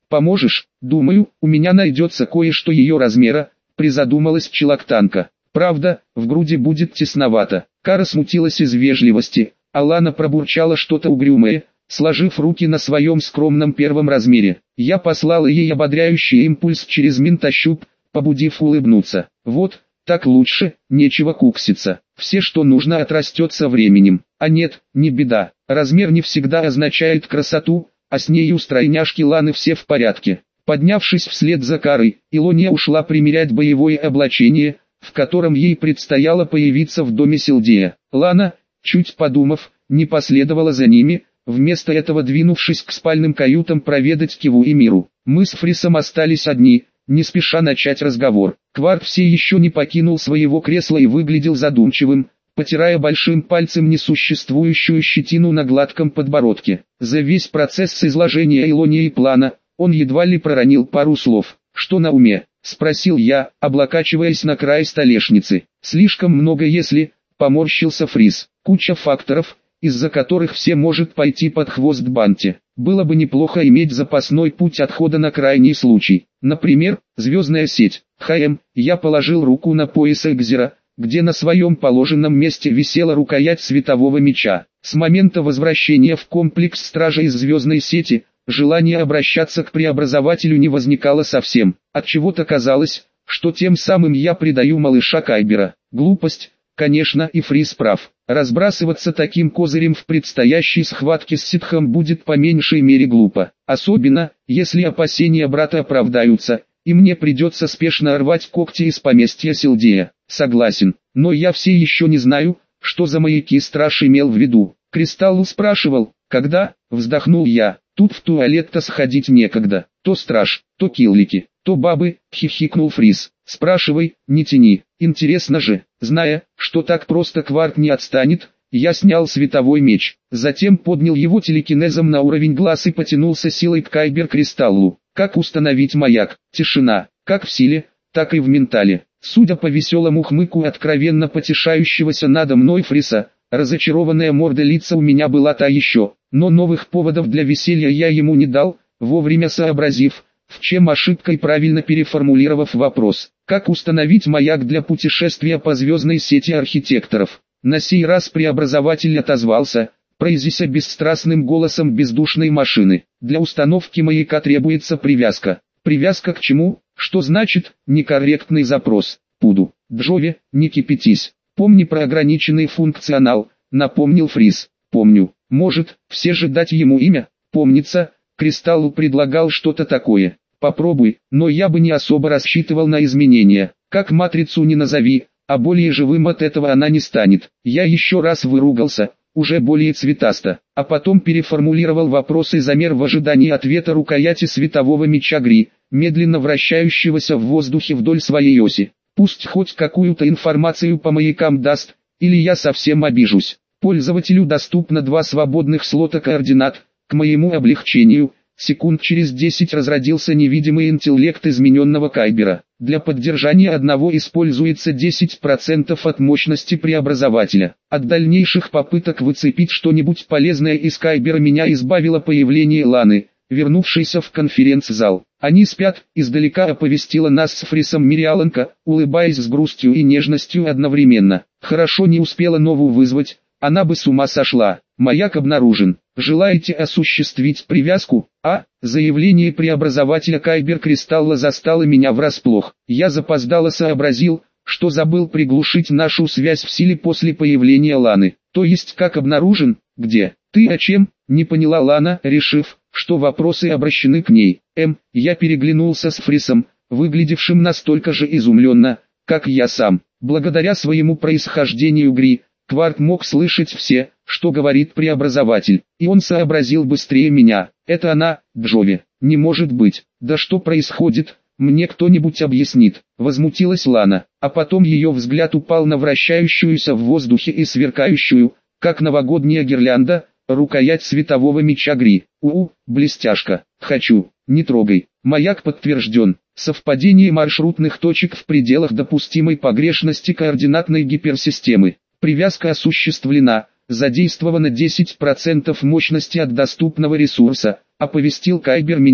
Поможешь? Думаю, у меня найдется кое-что ее размера, призадумалась Челоктанка. Правда, в груди будет тесновато. Кара смутилась из вежливости, а Лана пробурчала что-то угрюмое, сложив руки на своем скромном первом размере. Я послала ей ободряющий импульс через ментощуп, побудив улыбнуться. Вот, так лучше, нечего кукситься. Все, что нужно, отрастет со временем. А нет, не беда. Размер не всегда означает красоту, а с ней у стройняшки Ланы все в порядке. Поднявшись вслед за Карой, Илония ушла примерять боевое облачение, в котором ей предстояло появиться в доме Силдея. Лана, чуть подумав, не последовала за ними, вместо этого двинувшись к спальным каютам проведать Киву и Миру. Мы с Фрисом остались одни, не спеша начать разговор. Кварт все еще не покинул своего кресла и выглядел задумчивым, потирая большим пальцем несуществующую щетину на гладком подбородке. За весь процесс изложения Илонии плана, он едва ли проронил пару слов. «Что на уме?» — спросил я, облокачиваясь на край столешницы. «Слишком много если...» — поморщился Фрис. «Куча факторов, из-за которых все может пойти под хвост Банти. Было бы неплохо иметь запасной путь отхода на крайний случай. Например, звездная сеть. Я положил руку на пояс Экзера, где на своем положенном месте висела рукоять светового меча. С момента возвращения в комплекс стража из звездной сети, желание обращаться к преобразователю не возникало совсем. Отчего-то казалось, что тем самым я предаю малыша Кайбера. Глупость, конечно, и Фрис прав. Разбрасываться таким козырем в предстоящей схватке с ситхом будет по меньшей мере глупо. Особенно, если опасения брата оправдаются, и мне придется спешно рвать когти из поместья Силдея. Согласен, но я все еще не знаю, что за маяки страж имел в виду. Кристаллу спрашивал, когда, вздохнул я, тут в туалет-то сходить некогда. То страж, то киллики, то бабы, хихикнул Фрис. Спрашивай, не тяни, интересно же. Зная, что так просто Кварт не отстанет, я снял световой меч, затем поднял его телекинезом на уровень глаз и потянулся силой к Кайбер-кристаллу. Как установить маяк? Тишина, как в силе, так и в ментале. Судя по веселому хмыку откровенно потешающегося надо мной Фриса, разочарованная морда лица у меня была та еще, но новых поводов для веселья я ему не дал, вовремя сообразив, в чем ошибка и правильно переформулировав вопрос. Как установить маяк для путешествия по звездной сети архитекторов? На сей раз преобразователь отозвался, произнеся бесстрастным голосом бездушной машины. Для установки маяка требуется привязка. Привязка к чему? Что значит некорректный запрос? Пуду. Джови, не кипятись. Помни про ограниченный функционал, напомнил Фрис. Помню. Может, все же дать ему имя? Помнится, Кристаллу предлагал что-то такое. Попробуй, но я бы не особо рассчитывал на изменения. Как матрицу не назови, а более живым от этого она не станет. Я еще раз выругался, уже более цветасто, а потом переформулировал вопрос и замер в ожидании ответа рукояти светового меча Гри, медленно вращающегося в воздухе вдоль своей оси. Пусть хоть какую-то информацию по маякам даст, или я совсем обижусь. Пользователю доступно 2 свободных слота координат. К моему облегчению, секунд через 10 разродился невидимый интеллект измененного Кайбера. Для поддержания одного используется 10% от мощности преобразователя. От дальнейших попыток выцепить что-нибудь полезное из Кайбера меня избавило появление Ланы, вернувшейся в конференц-зал. «Они спят», — издалека оповестила нас с Фрисом Мириаланка, улыбаясь с грустью и нежностью одновременно. Хорошо не успела новую вызвать, она бы с ума сошла. Маяк обнаружен. Желаете осуществить привязку? Заявление преобразователя Кайбер-кристалла застало меня врасплох. Я запоздало сообразил, что забыл приглушить нашу связь в силе после появления Ланы. То есть как обнаружен? Где? Ты о чем? Не поняла Лана, решив, что вопросы обращены к ней. Я переглянулся с Фрисом, выглядевшим настолько же изумленно, как я сам. Благодаря своему происхождению Гри, Кварт мог слышать все, что говорит преобразователь, и он сообразил быстрее меня. Это она, Джови. Не может быть. Да что происходит? Мне кто-нибудь объяснит. Возмутилась Лана, а потом ее взгляд упал на вращающуюся в воздухе и сверкающую, как новогодняя гирлянда, рукоять светового меча Гри. Блестяшка. Хочу. Не трогай. Маяк подтвержден. Совпадение маршрутных точек в пределах допустимой погрешности координатной гиперсистемы. Привязка осуществлена, задействовано 10% мощности от доступного ресурса, оповестил Кайбер меня,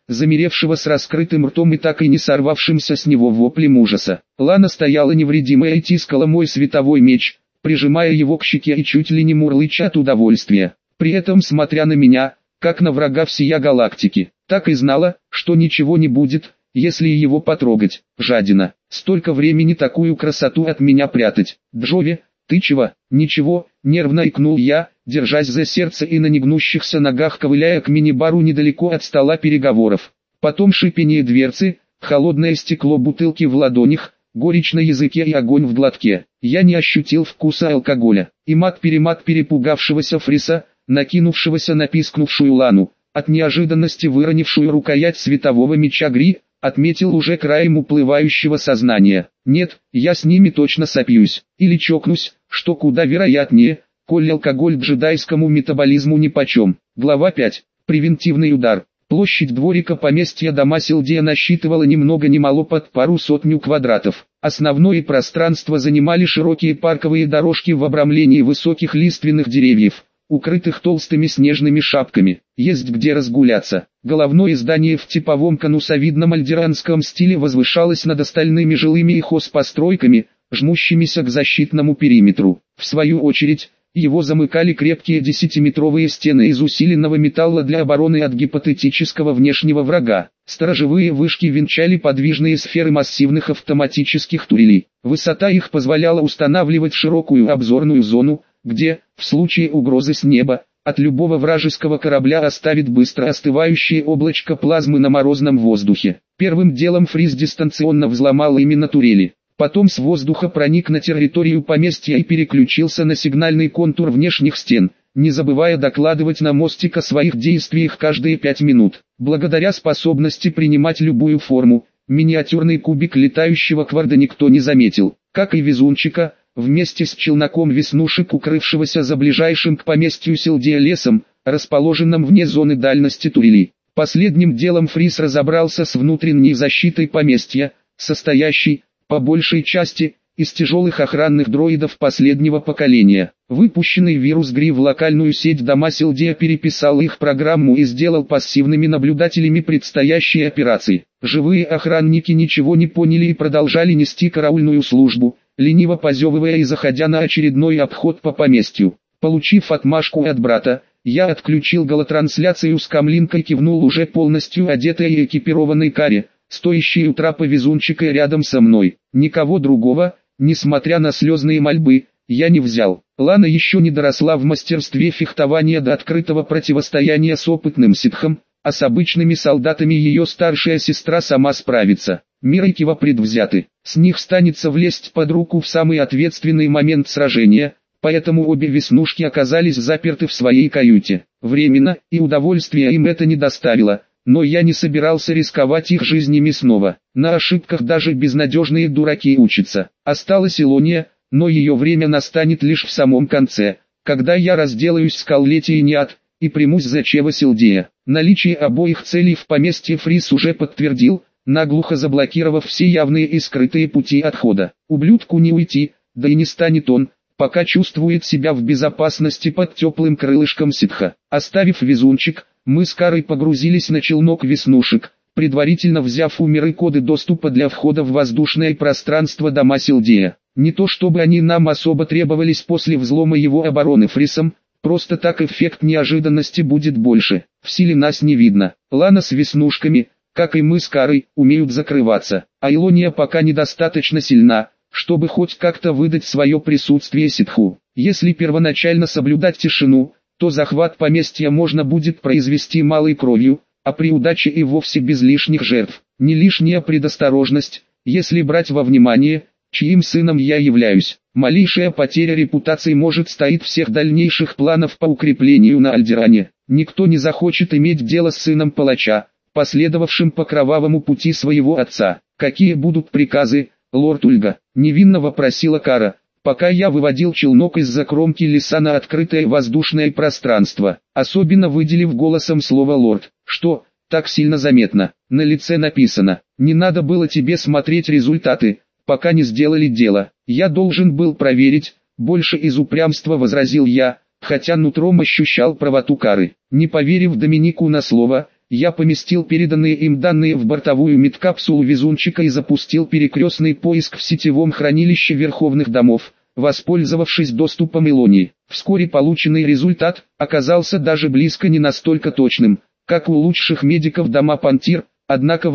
замеревшего с раскрытым ртом и так и не сорвавшимся с него воплем ужаса. Лана стояла невредимая и тискала мой световой меч, прижимая его к щеке и чуть ли не мурлыча от удовольствия, при этом смотря на меня, как на врага всея галактики. Так и знала, что ничего не будет, если его потрогать. Жадина, столько времени такую красоту от меня прятать. Джови, ты чего? Ничего, нервно икнул я, держась за сердце и на негнущихся ногах ковыляя к мини-бару недалеко от стола переговоров. Потом шипение дверцы, холодное стекло бутылки в ладонях, горечь на языке и огонь в глотке. Я не ощутил вкуса алкоголя. И мат-перемат перепугавшегося Фриса, накинувшегося на пискнувшую Лану, от неожиданности выронившую рукоять светового меча Гри, отметил уже краем уплывающего сознания. Нет, я с ними точно сопьюсь, или чокнусь, что куда вероятнее, коль алкоголь джедайскому метаболизму нипочем. Глава 5. Превентивный удар. Площадь дворика поместья дома Силдея насчитывала ни много ни мало под пару сотню квадратов. Основное пространство занимали широкие парковые дорожки в обрамлении высоких лиственных деревьев, укрытых толстыми снежными шапками. Есть где разгуляться. Головное здание в типовом конусовидном альдеранском стиле возвышалось над остальными жилыми и хозпостройками, жмущимися к защитному периметру. В свою очередь, его замыкали крепкие 10-метровые стены из усиленного металла для обороны от гипотетического внешнего врага. Сторожевые вышки венчали подвижные сферы массивных автоматических турелей. Высота их позволяла устанавливать широкую обзорную зону, где, в случае угрозы с неба, от любого вражеского корабля оставит быстро остывающее облачко плазмы на морозном воздухе. Первым делом Фриз дистанционно взломал именно турели. Потом с воздуха проник на территорию поместья и переключился на сигнальный контур внешних стен, не забывая докладывать на мостик о своих действиях каждые 5 минут. Благодаря способности принимать любую форму, миниатюрный кубик летающего кварда никто не заметил, как и везунчика, вместе с челноком веснушек, укрывшегося за ближайшим к поместью Силдея лесом, расположенным вне зоны дальности турели. Последним делом Фриз разобрался с внутренней защитой поместья, состоящей, по большей части, из тяжелых охранных дроидов последнего поколения. Выпущенный вирус Гри в локальную сеть дома Силдея переписал их программу и сделал пассивными наблюдателями предстоящей операции. Живые охранники ничего не поняли и продолжали нести караульную службу, лениво позевывая и заходя на очередной обход по поместью. Получив отмашку от брата, я отключил голотрансляцию с камлинкой и кивнул уже полностью одетой и экипированной Каре, стоящей у трапа везунчика рядом со мной. Никого другого, несмотря на слезные мольбы, я не взял. Лана еще не доросла в мастерстве фехтования до открытого противостояния с опытным ситхом, а с обычными солдатами ее старшая сестра сама справится. Мир и Кива предвзяты, с них станется влезть под руку в самый ответственный момент сражения, поэтому обе веснушки оказались заперты в своей каюте. Временно, и удовольствия им это не доставило. Но я не собирался рисковать их жизнями снова. На ошибках даже безнадежные дураки учатся. Осталась Илония, но ее время настанет лишь в самом конце, когда я разделаюсь с Каллети и Ниат, и примусь за Чева Силдея. Наличие обоих целей в поместье Фриз уже подтвердил, наглухо заблокировав все явные и скрытые пути отхода. Ублюдку не уйти, да и не станет он, пока чувствует себя в безопасности под теплым крылышком ситха. Оставив везунчик, мы с Карой погрузились на челнок веснушек, предварительно взяв у Миры коды доступа для входа в воздушное пространство дома Силдея. Не то чтобы они нам особо требовались после взлома его обороны Фрисом, просто так эффект неожиданности будет больше. В силе нас не видно. Лана с веснушками, как и мы с Карой, умеют закрываться, а Илония пока недостаточно сильна, чтобы хоть как-то выдать свое присутствие ситху. Если первоначально соблюдать тишину, то захват поместья можно будет произвести малой кровью, а при удаче и вовсе без лишних жертв. Не лишняя предосторожность, если брать во внимание, чьим сыном я являюсь. Малейшая потеря репутации может стоить всех дальнейших планов по укреплению на Альдеране. Никто не захочет иметь дело с сыном палача, последовавшим по кровавому пути своего отца. Какие будут приказы, лорд Ульга? Невинно вопросила Кара, пока я выводил челнок из-за кромки леса на открытое воздушное пространство, особенно выделив голосом слово «лорд», что, так сильно заметно, на лице написано. Не надо было тебе смотреть результаты, пока не сделали дело. Я должен был проверить, больше из упрямства возразил я, хотя нутром ощущал правоту Кары. Не поверив Доминику на слово, я поместил переданные им данные в бортовую медкапсулу везунчика и запустил перекрестный поиск в сетевом хранилище Верховных домов, воспользовавшись доступом Илонии. Вскоре полученный результат оказался даже близко не настолько точным, как у лучших медиков дома Пантир, однако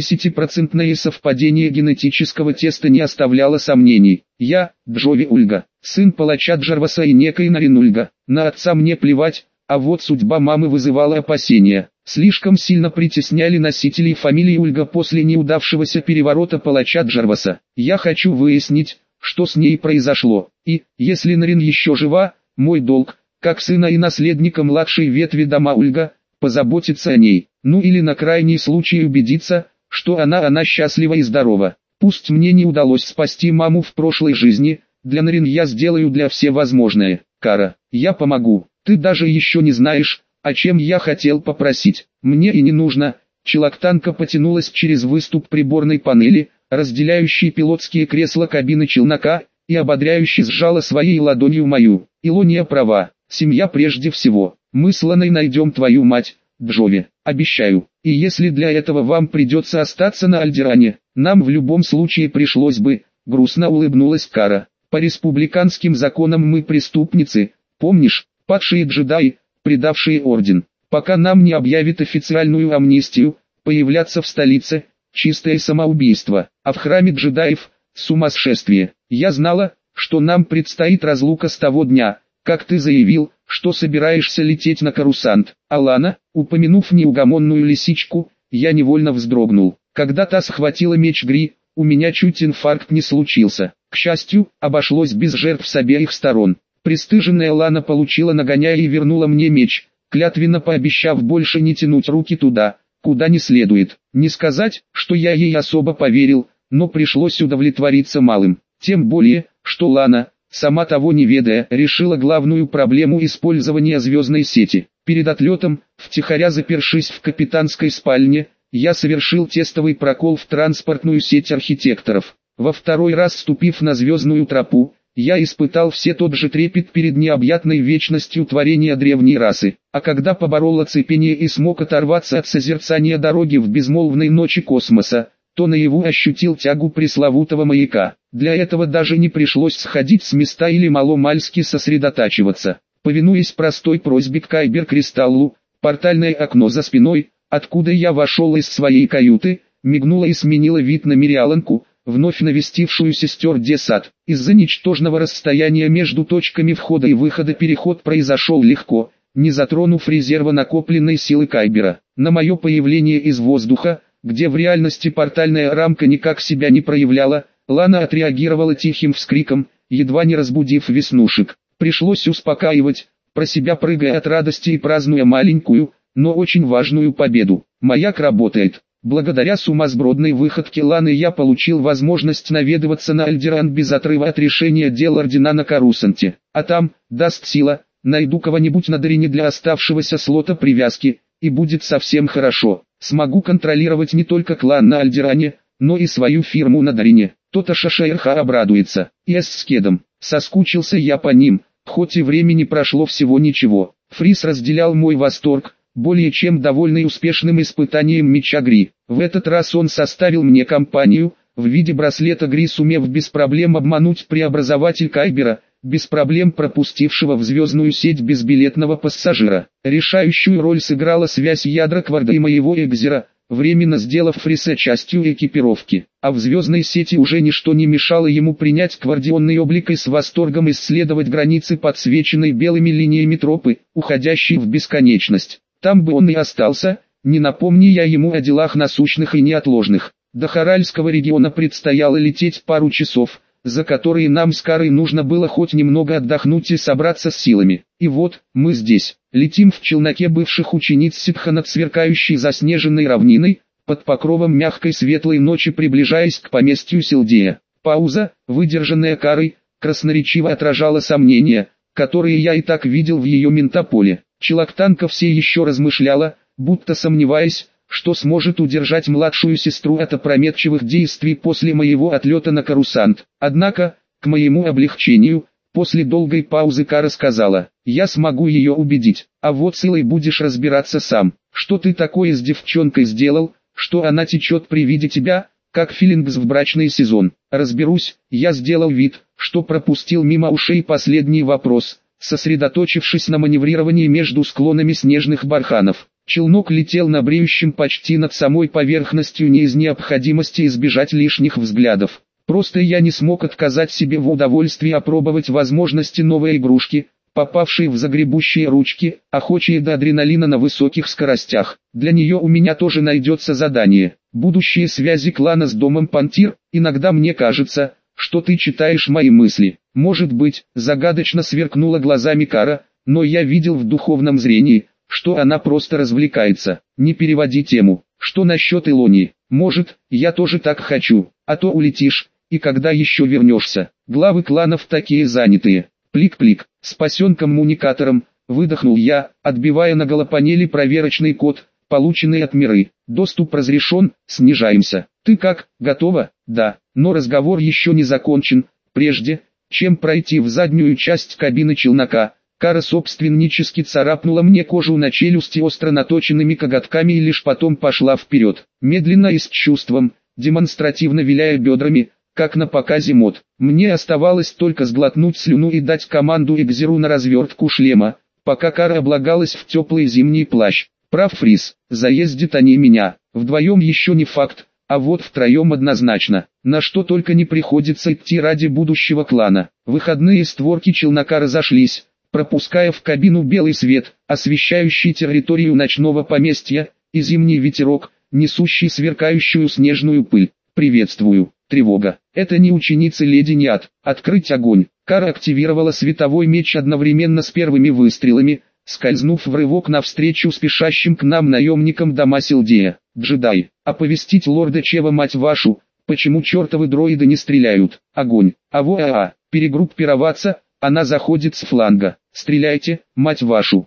80% совпадение генетического теста не оставляло сомнений. Я, Джови Ульга, сын палача Джарваса и некой Нарин Ульга. На отца мне плевать, а вот судьба мамы вызывала опасения. Слишком сильно притесняли носителей фамилии Ульга после неудавшегося переворота палача Джарваса. Я хочу выяснить, что с ней произошло, и, если Нарин еще жива, мой долг, как сына и наследника младшей ветви дома Ульга, позаботиться о ней, ну или на крайний случай убедиться, что она счастлива и здорова. Пусть мне не удалось спасти маму в прошлой жизни, для Нарин я сделаю для все возможное. Кара, я помогу, ты даже еще не знаешь, о чем я хотел попросить. Мне и не нужно. Челоктанка потянулась через выступ приборной панели, разделяющей пилотские кресла кабины челнока, и ободряюще сжала своей ладонью мою. Илония права, семья прежде всего. Мы с Ланой найдем твою мать, Джови, обещаю. И если для этого вам придется остаться на Альдеране, нам в любом случае пришлось бы, грустно улыбнулась Кара. По республиканским законам мы преступницы, помнишь, падшие джедаи, предавшие орден. Пока нам не объявят официальную амнистию, появляться в столице – чистое самоубийство, а в храме джедаев – сумасшествие. Я знала, что нам предстоит разлука с того дня, как ты заявил, что собираешься лететь на Корусант. Алана, упомянув неугомонную лисичку, я невольно вздрогнул. Когда та схватила меч Гри, у меня чуть инфаркт не случился. К счастью, обошлось без жертв с обеих сторон. Пристыженная Лана получила нагоняя и вернула мне меч, клятвенно пообещав больше не тянуть руки туда, куда не следует. Не сказать, что я ей особо поверил, но пришлось удовлетвориться малым. Тем более, что Лана, сама того не ведая, решила главную проблему использования звездной сети. Перед отлетом, втихаря запершись в капитанской спальне, я совершил тестовый прокол в транспортную сеть архитекторов. Во второй раз ступив на звездную тропу, я испытал все тот же трепет перед необъятной вечностью творения древней расы, а когда поборол оцепенение и смог оторваться от созерцания дороги в безмолвной ночи космоса, то наяву ощутил тягу пресловутого маяка. Для этого даже не пришлось сходить с места или маломальски сосредотачиваться. Повинуясь простой просьбе к Кайбер-Кристаллу, портальное окно за спиной, откуда я вошел из своей каюты, мигнуло и сменило вид на Мириаланку, вновь навестившую сестер Десад. Из-за ничтожного расстояния между точками входа и выхода переход произошел легко, не затронув резерва накопленной силы Кайбера. На мое появление из воздуха, где в реальности портальная рамка никак себя не проявляла, Лана отреагировала тихим вскриком, едва не разбудив веснушек. Пришлось успокаивать, про себя прыгая от радости и празднуя маленькую, но очень важную победу. Маяк работает. Благодаря сумасбродной выходке Ланы я получил возможность наведываться на Альдеран без отрыва от решения дел ордена на Корусанте. А там, даст сила, найду кого-нибудь на Дарине для оставшегося слота привязки, и будет совсем хорошо. Смогу контролировать не только клан на Альдеране, но и свою фирму на Дарине. То-то Шашаирха обрадуется. И с Скедом. Соскучился я по ним, хоть и времени прошло всего ничего. Фрис разделял мой восторг, более чем довольный успешным испытанием меча Гри. В этот раз он составил мне компанию, в виде браслета Гри, сумев без проблем обмануть преобразователь Кайбера, без проблем пропустившего в звездную сеть безбилетного пассажира. Решающую роль сыграла связь ядра Кварда и моего Экзера, временно сделав Фриса частью экипировки. А в звездной сети уже ничто не мешало ему принять квардионный облик и с восторгом исследовать границы подсвеченной белыми линиями тропы, уходящей в бесконечность. Там бы он и остался, не напомни я ему о делах насущных и неотложных. До Харальского региона предстояло лететь пару часов, за которые нам с Карой нужно было хоть немного отдохнуть и собраться с силами. И вот, мы здесь, летим в челноке бывших учениц Ситха над сверкающей заснеженной равниной, под покровом мягкой светлой ночи приближаясь к поместью Силдея. Пауза, выдержанная Карой, красноречиво отражала сомнения, которые я и так видел в ее ментополе. Челоктанка все еще размышляла, будто сомневаясь, что сможет удержать младшую сестру от опрометчивых действий после моего отлета на Корусант. Однако, к моему облегчению, После долгой паузы Кара сказала: «Я смогу ее убедить, а вот с Илой будешь разбираться сам. Что ты такое с девчонкой сделал, что она течет при виде тебя, как филингс в брачный сезон?» «Разберусь». Я сделал вид, что пропустил мимо ушей последний вопрос, сосредоточившись на маневрировании между склонами снежных барханов. Челнок летел на бреющем почти над самой поверхностью не из необходимости избежать лишних взглядов. Просто я не смог отказать себе в удовольствии опробовать возможности новой игрушки, попавшей в загребущие ручки, охочие до адреналина на высоких скоростях. Для нее у меня тоже найдется задание. Будущие связи клана с домом Пантир. Иногда мне кажется, что ты читаешь мои мысли. Может быть, загадочно сверкнула глазами Кара, но я видел в духовном зрении, что она просто развлекается. Не переводи тему. Что насчет Илонии? Может, я тоже так хочу, а то улетишь. И когда еще вернешься? Главы кланов такие занятые. Плик-плик, спасен коммуникатором, выдохнул я, отбивая на голопанели проверочный код, полученный от Миры. Доступ разрешен, снижаемся. Ты как, готова? Да, но разговор еще не закончен. Прежде, чем пройти в заднюю часть кабины челнока, Кара собственнически царапнула мне кожу на челюсти остро наточенными коготками и лишь потом пошла вперед, медленно и с чувством, демонстративно виляя бедрами, как на показе мод. Мне оставалось только сглотнуть слюну и дать команду Экзеру на развертку шлема, пока Кара облагалась в теплый зимний плащ. Прав Фриз, заездят они меня, вдвоем еще не факт, а вот втроем однозначно. На что только не приходится идти ради будущего клана. Выходные створки челнока разошлись, пропуская в кабину белый свет, освещающий территорию ночного поместья, и зимний ветерок, несущий сверкающую снежную пыль. «Приветствую». Тревога. Это не ученица леди Ниат. Открыть огонь. Кара активировала световой меч одновременно с первыми выстрелами, скользнув в рывок навстречу спешащим к нам наемникам дома Силдея. «Джедай, оповестить лорда Чева, мать вашу, почему чертовы дроиды не стреляют? Огонь. Перегруппироваться, она заходит с фланга. Стреляйте, мать вашу.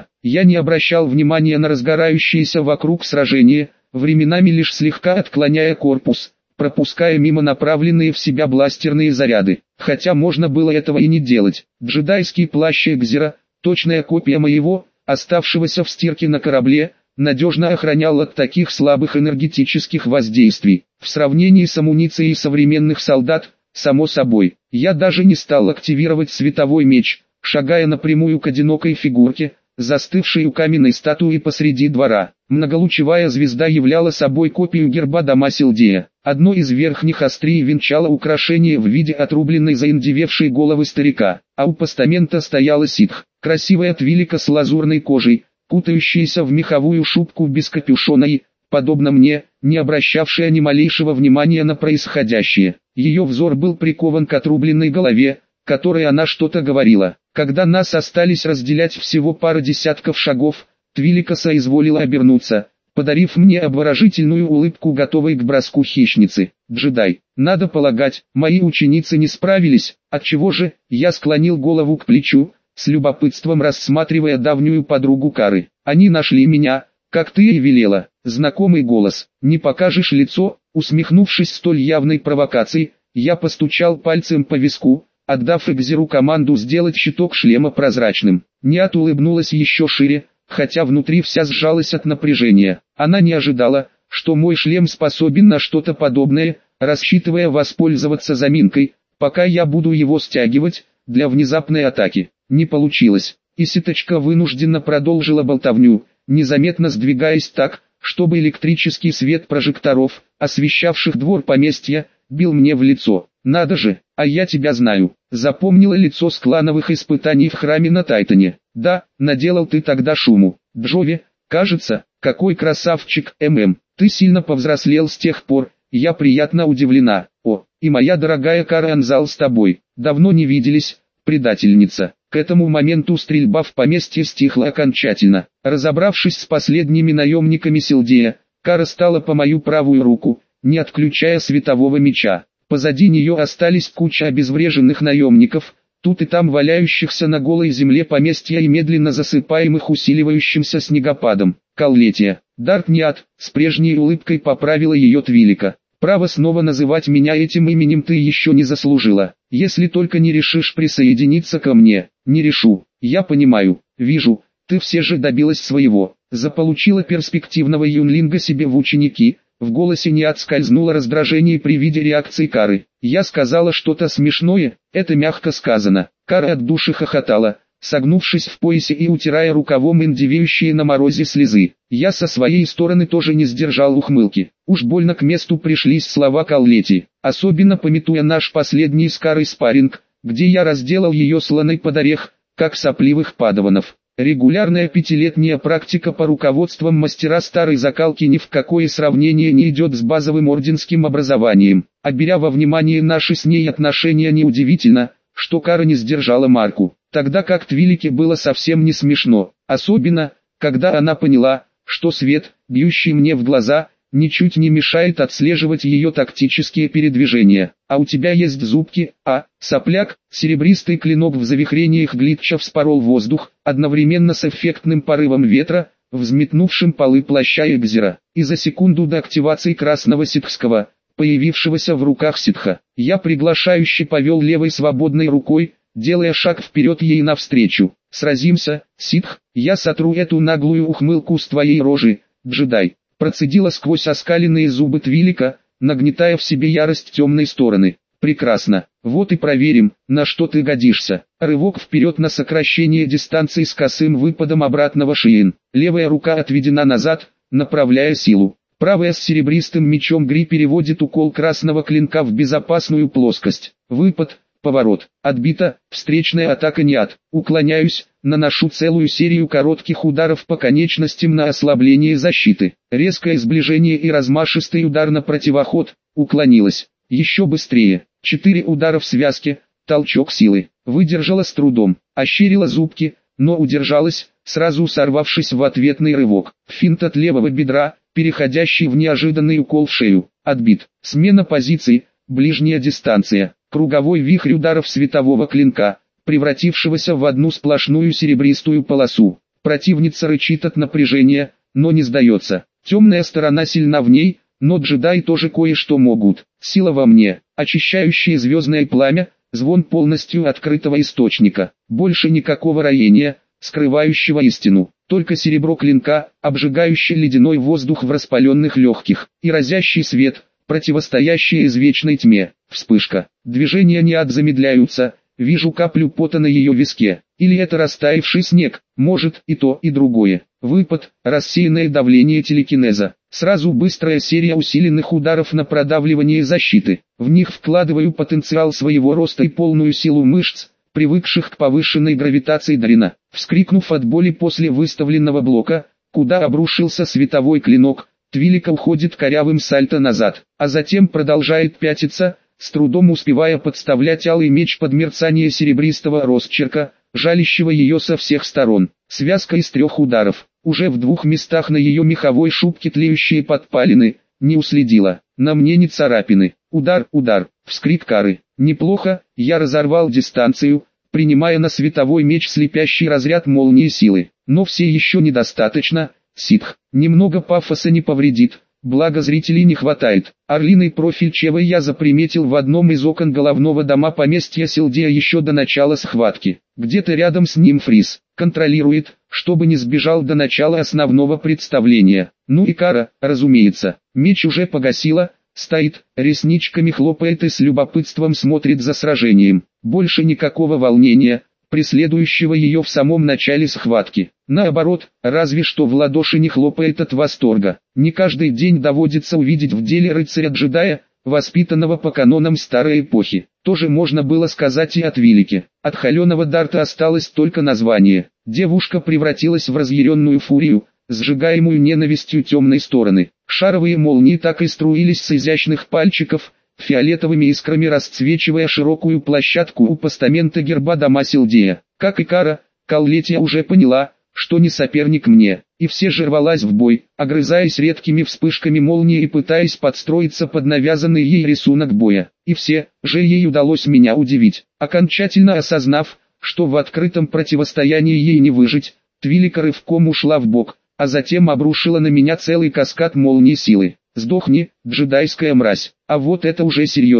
Я не обращал внимания на разгорающееся вокруг сражение, временами лишь слегка отклоняя корпус, пропуская мимо направленные в себя бластерные заряды. Хотя можно было этого и не делать. Джедайский плащ Экзера, точная копия моего, оставшегося в стирке на корабле, надежно охранял от таких слабых энергетических воздействий. В сравнении с амуницией современных солдат, само собой, я даже не стал активировать световой меч, шагая напрямую к одинокой фигурке, застывшей у каменной статуи посреди двора. Многолучевая звезда являла собой копию герба дома Силдея. Одно из верхних острий венчало украшение в виде отрубленной заиндевевшей головы старика, а у постамента стояла ситх, красивая твилика с лазурной кожей, кутающаяся в меховую шубку без капюшона и, подобно мне, не обращавшая ни малейшего внимания на происходящее. Ее взор был прикован к отрубленной голове, которой она что-то говорила. Когда нас остались разделять всего пара десятков шагов, Твилика соизволила обернуться, подарив мне обворожительную улыбку, готовой к броску хищницы. «Джедай, надо полагать, мои ученицы не справились, отчего же?» Я склонил голову к плечу, с любопытством рассматривая давнюю подругу Кары. «Они нашли меня, как ты и велела». Знакомый голос. «Не покажешь лицо?» Усмехнувшись столь явной провокацией, я постучал пальцем по виску, отдав Экзеру команду сделать щиток шлема прозрачным. Ниат улыбнулась еще шире, хотя внутри вся сжалась от напряжения. Она не ожидала, что мой шлем способен на что-то подобное, рассчитывая воспользоваться заминкой, пока я буду его стягивать, для внезапной атаки. Не получилось, и ситочка вынужденно продолжила болтовню, незаметно сдвигаясь так, чтобы электрический свет прожекторов, освещавших двор поместья, бил мне в лицо. «Надо же, а я тебя знаю». Запомнила лицо с клановых испытаний в храме на Тайтоне. «Да, наделал ты тогда шуму. Джови, кажется, какой красавчик, ты сильно повзрослел с тех пор, я приятно удивлена. О, и моя дорогая Кара Анзал с тобой, давно не виделись, предательница». К этому моменту стрельба в поместье стихла окончательно. Разобравшись с последними наемниками Силдея, Кара стала по мою правую руку, не отключая светового меча. Позади нее остались куча обезвреженных наемников, тут и там валяющихся на голой земле поместья и медленно засыпаемых усиливающимся снегопадом. «Каллетия, Дарт Ниат», с прежней улыбкой поправила ее Твилика. «Право снова называть меня этим именем ты еще не заслужила. если только не решишь присоединиться ко мне. Не решу, я понимаю, вижу, ты все же добилась своего, заполучила перспективного юнлинга себе в ученики. В голосе не отскользнуло раздражение при виде реакции Кары. Я сказала что-то смешное, это мягко сказано. Кара от души хохотала, согнувшись в поясе и утирая рукавом индивеющие на морозе слезы. Я со своей стороны тоже не сдержал ухмылки. Уж больно к месту пришлись слова Коллети, особенно памятуя наш последний с Карой спарринг, где я разделал ее слоной под орех, как сопливых падаванов. Регулярная пятилетняя практика по руководствам мастера старой закалки ни в какое сравнение не идет с базовым орденским образованием. А беря во внимание наши с ней отношения, неудивительно, что Кара не сдержала марку. Тогда как Твилике было совсем не смешно, особенно, когда она поняла, что свет, бьющий мне в глаза, ничуть не мешает отслеживать ее тактические передвижения. А у тебя есть зубки, сопляк. Серебристый клинок в завихрениях Глитча вспорол воздух, одновременно с эффектным порывом ветра, взметнувшим полы плаща Экзера. И за секунду до активации красного ситхского, появившегося в руках ситха, я приглашающе повел левой свободной рукой, делая шаг вперед ей навстречу. «Сразимся, ситх, я сотру эту наглую ухмылку с твоей рожи, джедай». Процедила сквозь оскаленные зубы Твилика, нагнетая в себе ярость темной стороны. «Прекрасно, вот и проверим, на что ты годишься». Рывок вперед на сокращение дистанции с косым выпадом обратного шиин. Левая рука отведена назад, направляя силу. Правая с серебристым мечом Гри переводит укол красного клинка в безопасную плоскость. Выпад, поворот, отбита, встречная атака не от. Уклоняюсь, наношу целую серию коротких ударов по конечностям на ослабление защиты. Резкое сближение и размашистый удар на противоход, уклонилась. Еще быстрее. 4 удара в связке, толчок силы. Выдержала с трудом, ощерила зубки, но удержалась, сразу сорвавшись в ответный рывок. Финт от левого бедра, переходящий в неожиданный укол в шею. Отбит. Смена позиции, ближняя дистанция. Круговой вихрь ударов светового клинка, превратившегося в одну сплошную серебристую полосу. Противница рычит от напряжения, но не сдается. Темная сторона сильна в ней, но джедаи тоже кое-что могут. Сила во мне, очищающее звездное пламя, звон полностью открытого источника. Больше никакого роения, скрывающего истину. Только серебро клинка, обжигающий ледяной воздух в распаленных легких, и разящий свет, противостоящий извечной тьме. Вспышка. Движения не замедляются. Вижу каплю пота на ее виске. Или это растаявший снег, может и то, и другое. Выпад, рассеянное давление телекинеза. Сразу быстрая серия усиленных ударов на продавливание защиты. В них вкладываю потенциал своего роста и полную силу мышц, привыкших к повышенной гравитации Дарина. Вскрикнув от боли после выставленного блока, куда обрушился световой клинок, Твилика уходит корявым сальто назад, а затем продолжает пятиться, с трудом успевая подставлять алый меч под мерцание серебристого росчерка, жалящего ее со всех сторон. Связка из 3 ударов, уже в 2 местах на ее меховой шубке тлеющие подпалины, не уследила. На мне не царапины. Удар, вскрик Кары. Неплохо, я разорвал дистанцию, принимая на световой меч слепящий разряд молнии силы. Но все еще недостаточно, ситх. Немного пафоса не повредит. Благо зрителей не хватает. Орлиный профиль Чева я заприметил в одном из окон головного дома поместья Силдея еще до начала схватки. Где-то рядом с ним Фрис контролирует, чтобы не сбежал до начала основного представления. Ну и Кара, разумеется, меч уже погасила, стоит, ресничками хлопает и с любопытством смотрит за сражением. Больше никакого волнения, преследующего ее в самом начале схватки. Наоборот, разве что в ладоши не хлопает от восторга. Не каждый день доводится увидеть в деле рыцаря-джедая, воспитанного по канонам старой эпохи. Тоже можно было сказать и о Твилике. От холеного дарта осталось только название. Девушка превратилась в разъяренную фурию, сжигаемую ненавистью темной стороны. Шаровые молнии так и струились с изящных пальчиков, фиолетовыми искрами расцвечивая широкую площадку у постамента герба дома Силдея. Как и Кара, Коллетия уже поняла, что не соперник мне, и все же рвалась в бой, огрызаясь редкими вспышками молнии и пытаясь подстроиться под навязанный ей рисунок боя. И все же ей удалось меня удивить. Окончательно осознав, что в открытом противостоянии ей не выжить, Твилика рывком ушла в бок, а затем обрушила на меня целый каскад молний силы. «Сдохни, джедайская мразь!» А вот это уже серьезно.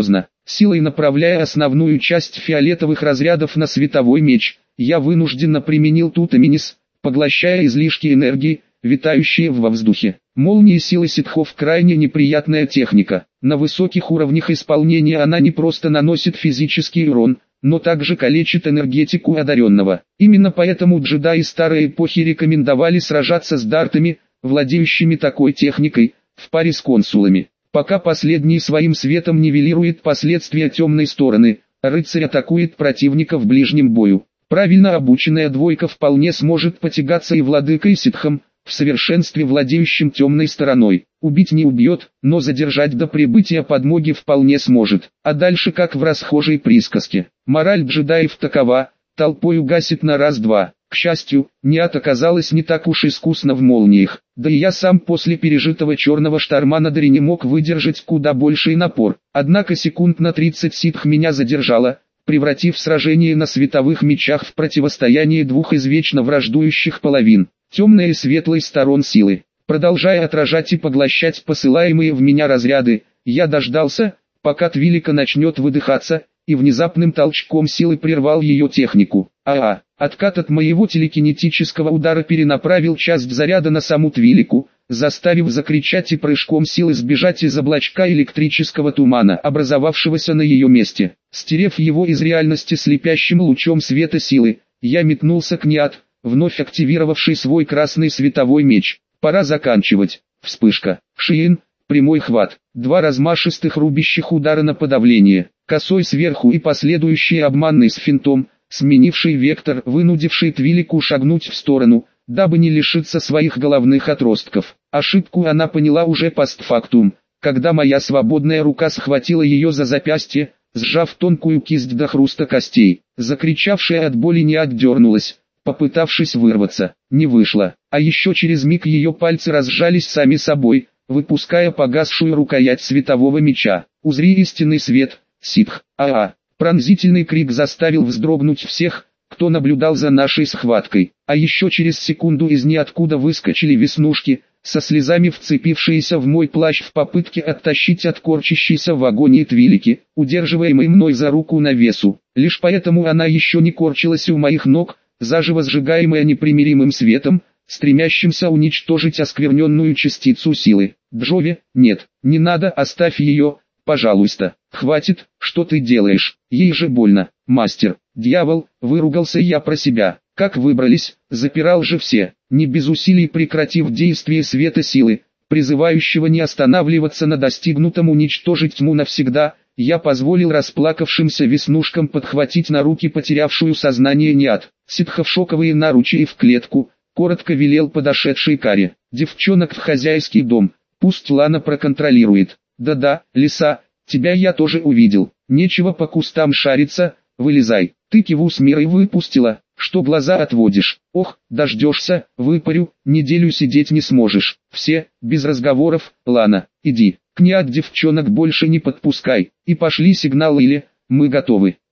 Силой направляя основную часть фиолетовых разрядов на световой меч, я вынужденно применил Тутаминис, поглощая излишки энергии, витающие во воздухе. Молнии силы ситхов крайне неприятная техника. На высоких уровнях исполнения она не просто наносит физический урон, но также калечит энергетику одаренного. Именно поэтому джедаи старой эпохи рекомендовали сражаться с дартами, владеющими такой техникой, в паре с консулами. Пока последний своим светом нивелирует последствия темной стороны, рыцарь атакует противника в ближнем бою. Правильно обученная двойка вполне сможет потягаться и владыкой ситхом, в совершенстве владеющим темной стороной. Убить не убьет, но задержать до прибытия подмоги вполне сможет. А дальше как в расхожей присказке. Мораль джедаев такова: толпой угасит на раз-два. К счастью, Ниат оказалась не так уж искусна в молниях. Да и я сам после пережитого черного шторма на Дарине мог выдержать куда больший напор. Однако секунд на 30 ситх меня задержало, превратив сражение на световых мечах в противостояние двух извечно враждующих половин, темной и светлой сторон силы. Продолжая отражать и поглощать посылаемые в меня разряды, я дождался, пока Твилика начнет выдыхаться, и внезапным толчком силы прервал ее технику. Откат от моего телекинетического удара перенаправил часть заряда на саму Твилику, заставив закричать и прыжком силы сбежать из облачка электрического тумана, образовавшегося на ее месте. Стерев его из реальности слепящим лучом света силы, я метнулся к Ниат, вновь активировавший свой красный световой меч. Пора заканчивать. Вспышка. Шиин. Прямой хват. Два размашистых рубящих удара на подавление. Косой сверху и последующий обманный с финтом, сменивший вектор, вынудивший Твилику шагнуть в сторону, дабы не лишиться своих головных отростков. Ошибку она поняла уже постфактум, когда моя свободная рука схватила ее за запястье, сжав тонкую кисть до хруста костей. Закричавшая от боли не отдернулась, попытавшись вырваться. Не вышло. А еще через миг ее пальцы разжались сами собой, выпуская погасшую рукоять светового меча. «Узри истинный свет, ситх!» Пронзительный крик заставил вздрогнуть всех, кто наблюдал за нашей схваткой. А еще через секунду из ниоткуда выскочили веснушки, со слезами вцепившиеся в мой плащ в попытке оттащить от корчащейся в агонии Твилики, удерживаемой мной за руку на весу. Лишь поэтому она еще не корчилась у моих ног, заживо сжигаемая непримиримым светом, стремящимся уничтожить оскверненную частицу силы. «Джови, нет, не надо, оставь ее, пожалуйста. Хватит, что ты делаешь, ей же больно, мастер». «Дьявол», выругался я про себя. Как выбрались, запирал же все, не без усилий прекратив действие света силы, призывающего не останавливаться на достигнутом, уничтожить тьму навсегда. Я позволил расплакавшимся веснушкам подхватить на руки потерявшую сознание Ниат. «Ситхов шоковые наручи и в клетку», коротко велел подошедшей Каре. «Девчонок в хозяйский дом, пусть Лана проконтролирует». «Да-да, лиса, тебя я тоже увидел, нечего по кустам шариться, вылезай». «Ты Киву с мирой выпустила, что глаза отводишь? Ох, дождешься, выпарю, неделю сидеть не сможешь». «Все, без разговоров, Лана, иди, к Ниат девчонок больше не подпускай». И пошли сигнал или «мы готовы».